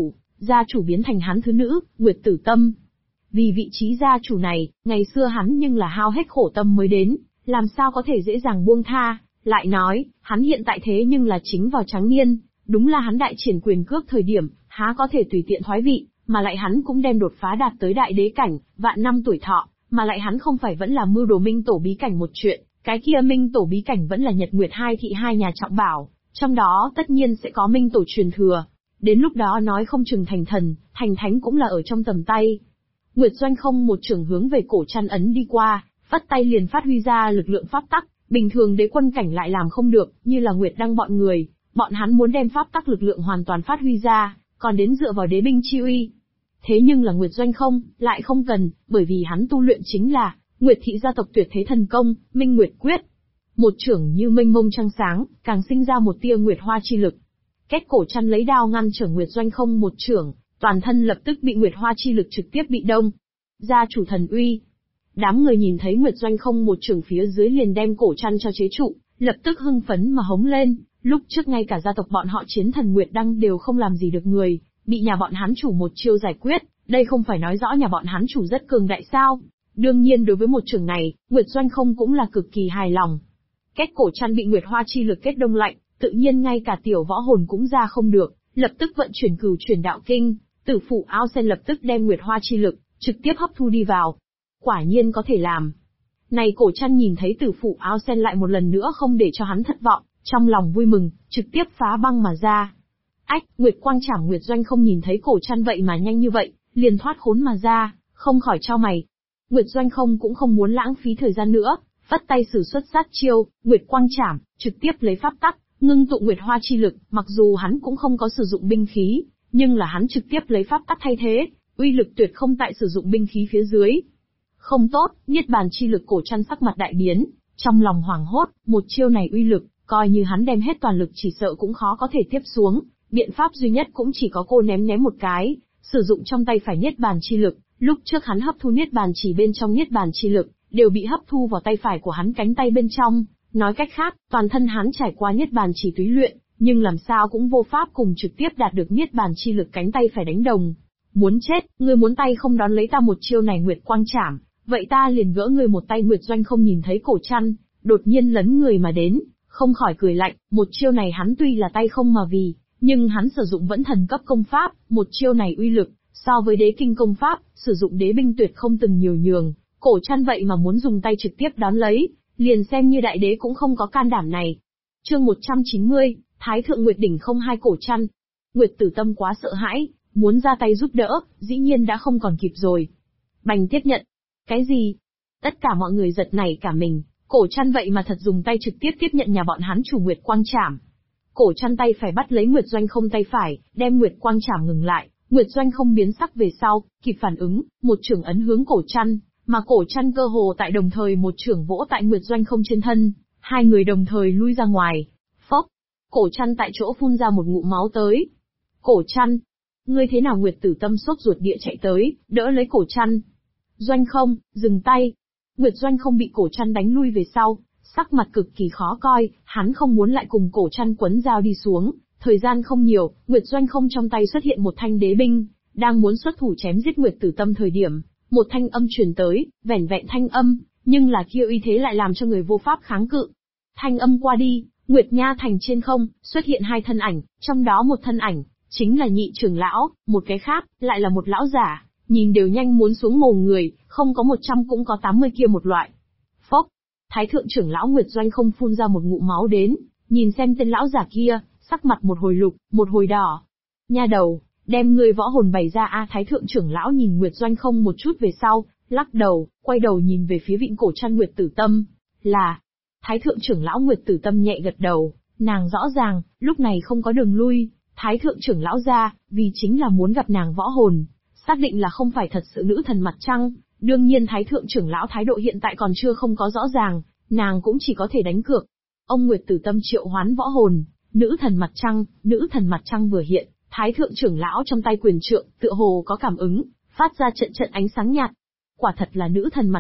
gia chủ biến thành hắn thứ nữ, Nguyệt Tử Tâm. Vì vị trí gia chủ này, ngày xưa hắn nhưng là hao hết khổ tâm mới đến, làm sao có thể dễ dàng buông tha, lại nói, hắn hiện tại thế nhưng là chính vào tráng niên, đúng là hắn đại triển quyền cước thời điểm, há có thể tùy tiện thoái vị, mà lại hắn cũng đem đột phá đạt tới đại đế cảnh, vạn năm tuổi thọ, mà lại hắn không phải vẫn là mưu đồ minh tổ bí cảnh một chuyện, cái kia minh tổ bí cảnh vẫn là Nhật Nguyệt hai thị hai nhà trọng bảo, trong đó tất nhiên sẽ có minh tổ truyền thừa, đến lúc đó nói không chừng thành thần, thành thánh cũng là ở trong tầm tay. Nguyệt Doanh không một chưởng hướng về Cổ Trăn ấn đi qua, vắt tay liền phát huy ra lực lượng pháp tắc, bình thường đế quân cảnh lại làm không được, như là Nguyệt Đăng bọn người, bọn hắn muốn đem pháp tắc lực lượng hoàn toàn phát huy ra, còn đến dựa vào đế binh chi uy. Thế nhưng là Nguyệt Doanh không, lại không cần, bởi vì hắn tu luyện chính là Nguyệt thị gia tộc tuyệt thế thần công, Minh Nguyệt Quyết. Một chưởng như mênh mông trăng sáng, càng sinh ra một tia Nguyệt Hoa chi lực. Kết Cổ Trăn lấy đao ngăn trở Nguyệt Doanh không một chưởng, toàn thân lập tức bị Nguyệt Hoa chi lực trực tiếp bị đông. Gia chủ thần uy. Đám người nhìn thấy Nguyệt Doanh không một chưởng phía dưới liền đem Cổ Trăn cho chế trụ, lập tức hưng phấn mà hống lên, lúc trước ngay cả gia tộc bọn họ chiến thần Nguyệt Đăng đều không làm gì được người, bị nhà bọn hắn chủ một chiêu giải quyết, đây không phải nói rõ nhà bọn hắn chủ rất cường đại sao? Đương nhiên đối với một chưởng này, Nguyệt Doanh không cũng là cực kỳ hài lòng. Kết Cổ Trăn bị Nguyệt Hoa chi lực kết đông lạnh, tự nhiên ngay cả tiểu võ hồn cũng ra không được, lập tức vận chuyển Cửu Chuyển Đạo Kinh, Tử Phụ Ao Sen lập tức đem Nguyệt Hoa chi lực trực tiếp hấp thu đi vào. Quả nhiên có thể làm. Này Cổ Trăn nhìn thấy Tử Phụ Ao Sen lại một lần nữa không để cho hắn thất vọng, trong lòng vui mừng, trực tiếp phá băng mà ra. Ách, Nguyệt Quang Trảm. Nguyệt Doanh không nhìn thấy Cổ Trăn vậy mà nhanh như vậy, liền thoát khốn mà ra, không khỏi chau mày. Nguyệt Doanh không cũng không muốn lãng phí thời gian nữa, vắt tay sử xuất sát chiêu, Nguyệt Quang Trảm, trực tiếp lấy pháp tắc, ngưng tụ Nguyệt Hoa chi lực, mặc dù hắn cũng không có sử dụng binh khí, nhưng là hắn trực tiếp lấy pháp tắc thay thế, uy lực tuyệt không tại sử dụng binh khí phía dưới. Không tốt, Niết Bàn chi lực. Cổ Trăn sắc mặt đại biến, trong lòng hoảng hốt, một chiêu này uy lực, coi như hắn đem hết toàn lực chỉ sợ cũng khó có thể tiếp xuống, biện pháp duy nhất cũng chỉ có cô ném một cái, sử dụng trong tay phải Niết Bàn chi lực, lúc trước hắn hấp thu Niết Bàn chỉ bên trong Niết Bàn chi lực, đều bị hấp thu vào tay phải của hắn cánh tay bên trong, nói cách khác, toàn thân hắn trải qua Niết Bàn chỉ túy luyện, nhưng làm sao cũng vô pháp cùng trực tiếp đạt được Niết Bàn chi lực cánh tay phải đánh đồng. Muốn chết, ngươi muốn tay không đón lấy ta một chiêu này Nguyệt Quang Trảm, vậy ta liền gỡ ngươi một tay. Nguyệt Doanh không nhìn thấy Cổ Trăn đột nhiên lấn người mà đến, không khỏi cười lạnh, một chiêu này hắn tuy là tay không mà vì, nhưng hắn sử dụng vẫn thần cấp công pháp, một chiêu này uy lực, so với đế kinh công pháp, sử dụng đế binh tuyệt không từng nhiều nhường. Cổ Trăn vậy mà muốn dùng tay trực tiếp đón lấy, liền xem như đại đế cũng không có can đảm này. Chương 190, Thái thượng Nguyệt đỉnh không hai. Cổ Trăn. Nguyệt Tử Tâm quá sợ hãi, muốn ra tay giúp đỡ, dĩ nhiên đã không còn kịp rồi. Bành tiếp nhận. Cái gì? Tất cả mọi người giật nảy cả mình, Cổ Trăn vậy mà thật dùng tay trực tiếp tiếp nhận nhà bọn hắn chủ Nguyệt Quang Trảm. Cổ Trăn tay phải bắt lấy Nguyệt Doanh không tay phải, đem Nguyệt Quang Trảm ngừng lại, Nguyệt Doanh không biến sắc về sau, kịp phản ứng, một chưởng ấn hướng Cổ Trăn, mà Cổ Trăn cơ hồ tại đồng thời một chưởng vỗ tại Nguyệt Doanh không trên thân, hai người đồng thời lui ra ngoài. Phốc, Cổ Trăn tại chỗ phun ra một ngụm máu tới. Cổ Trăn, Ngươi thế nào? Nguyệt Tử Tâm sốt ruột địa chạy tới, đỡ lấy Cổ Trăn. Doanh Không, dừng tay. Nguyệt Doanh Không bị Cổ Trăn đánh lui về sau, sắc mặt cực kỳ khó coi, hắn không muốn lại cùng Cổ Trăn quấn dao đi xuống. Thời gian không nhiều, Nguyệt Doanh Không trong tay xuất hiện một thanh đế binh, đang muốn xuất thủ chém giết Nguyệt Tử Tâm thời điểm, một thanh âm truyền tới, vẻn vẹn thanh âm, nhưng là kia uy thế lại làm cho người vô pháp kháng cự. Thanh âm qua đi, Nguyệt Nha Thành trên không, xuất hiện hai thân ảnh, trong đó một thân ảnh, chính là nhị trưởng lão, một cái khác, lại là một lão giả, nhìn đều nhanh muốn xuống mồ người, không có 100 cũng có 80 kia một loại. Phốc, Thái thượng trưởng lão Nguyệt Doanh Không phun ra một ngụm máu đến, nhìn xem tên lão giả kia, sắc mặt một hồi lục, một hồi đỏ. Nha đầu, đem ngươi võ hồn bày ra a. Thái thượng trưởng lão nhìn Nguyệt Doanh Không một chút về sau, lắc đầu, quay đầu nhìn về phía Vịnh Cổ Trăn Nguyệt Tử Tâm, là. Thái thượng trưởng lão Nguyệt Tử Tâm nhẹ gật đầu, nàng rõ ràng, lúc này không có đường lui, Thái thượng trưởng lão ra, vì chính là muốn gặp nàng võ hồn, xác định là không phải thật sự nữ thần mặt trăng. Đương nhiên Thái thượng trưởng lão thái độ hiện tại còn chưa không có rõ ràng, nàng cũng chỉ có thể đánh cược. Ông Nguyệt Tử Tâm triệu hoán võ hồn, nữ thần mặt trăng vừa hiện, Thái thượng trưởng lão trong tay quyền trượng, tựa hồ có cảm ứng, phát ra trận trận ánh sáng nhạt. Quả thật là nữ thần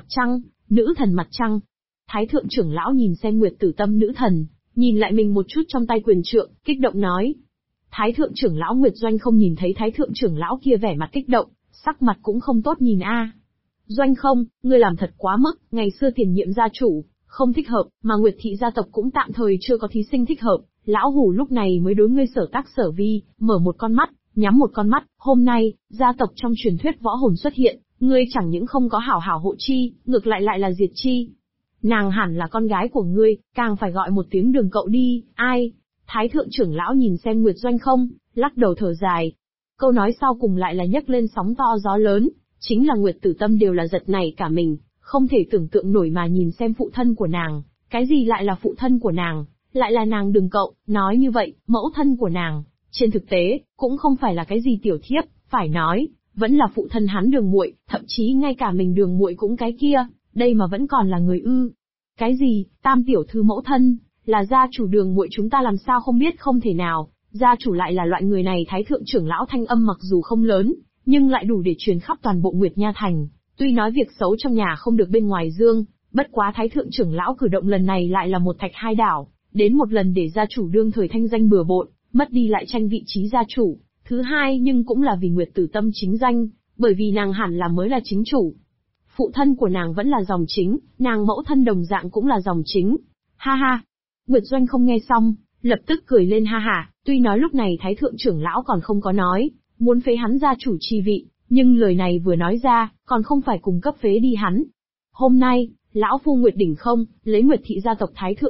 mặt trăng. Thái thượng trưởng lão nhìn xem Nguyệt Tử Tâm nữ thần, nhìn lại mình một chút trong tay quyền trượng, kích động nói. Thái thượng trưởng lão Nguyệt Doanh Không nhìn thấy thái thượng trưởng lão kia vẻ mặt kích động, sắc mặt cũng không tốt nhìn a. Doanh Không, ngươi làm thật quá mức, ngày xưa tiền nhiệm gia chủ, không thích hợp, mà Nguyệt thị gia tộc cũng tạm thời chưa có thí sinh thích hợp, lão hủ lúc này mới đối ngươi sở tác sở vi, mở một con mắt, nhắm một con mắt, hôm nay, gia tộc trong truyền thuyết võ hồn xuất hiện, ngươi chẳng những không có hảo hảo hộ chi, ngược lại là diệt chi. Nàng hẳn là con gái của ngươi, càng phải gọi một tiếng Đường cậu đi, ai? Thái thượng trưởng lão nhìn xem Nguyệt Doanh Không, lắc đầu thở dài. Câu nói sau cùng lại là nhấc lên sóng to gió lớn, chính là Nguyệt Tử Tâm đều là giật nảy cả mình, không thể tưởng tượng nổi mà nhìn xem phụ thân của nàng, cái gì lại là phụ thân của nàng, lại là nàng Đường cậu, nói như vậy, mẫu thân của nàng, trên thực tế, cũng không phải là cái gì tiểu thiếp, phải nói, vẫn là phụ thân hắn Đường muội, thậm chí ngay cả mình Đường muội cũng cái kia, đây mà vẫn còn là người ư? Cái gì, tam tiểu thư mẫu thân, là gia chủ Đường muội chúng ta làm sao không biết? Không thể nào, gia chủ lại là loại người này. Thái thượng trưởng lão thanh âm mặc dù không lớn, nhưng lại đủ để truyền khắp toàn bộ Nguyệt Nha Thành. Tuy nói việc xấu trong nhà không được bên ngoài dương, bất quá thái thượng trưởng lão cử động lần này lại là một thạch hai đảo, đến một lần để gia chủ đương thời thanh danh bừa bộn, mất đi lại tranh vị trí gia chủ. Thứ hai nhưng cũng là vì Nguyệt Tử Tâm chính danh, bởi vì nàng hẳn là mới là chính chủ. Phụ thân của nàng vẫn là dòng chính, nàng mẫu thân đồng dạng cũng là dòng chính. Ha ha! Nguyệt Doanh Không nghe xong, lập tức cười lên ha hả, tuy nói lúc này thái thượng trưởng lão còn không có nói, muốn phế hắn gia chủ chi vị, nhưng lời này vừa nói ra, còn không phải cùng cấp phế đi hắn. Hôm nay, lão phu Nguyệt Đỉnh Không, lấy Nguyệt thị gia tộc thái thượng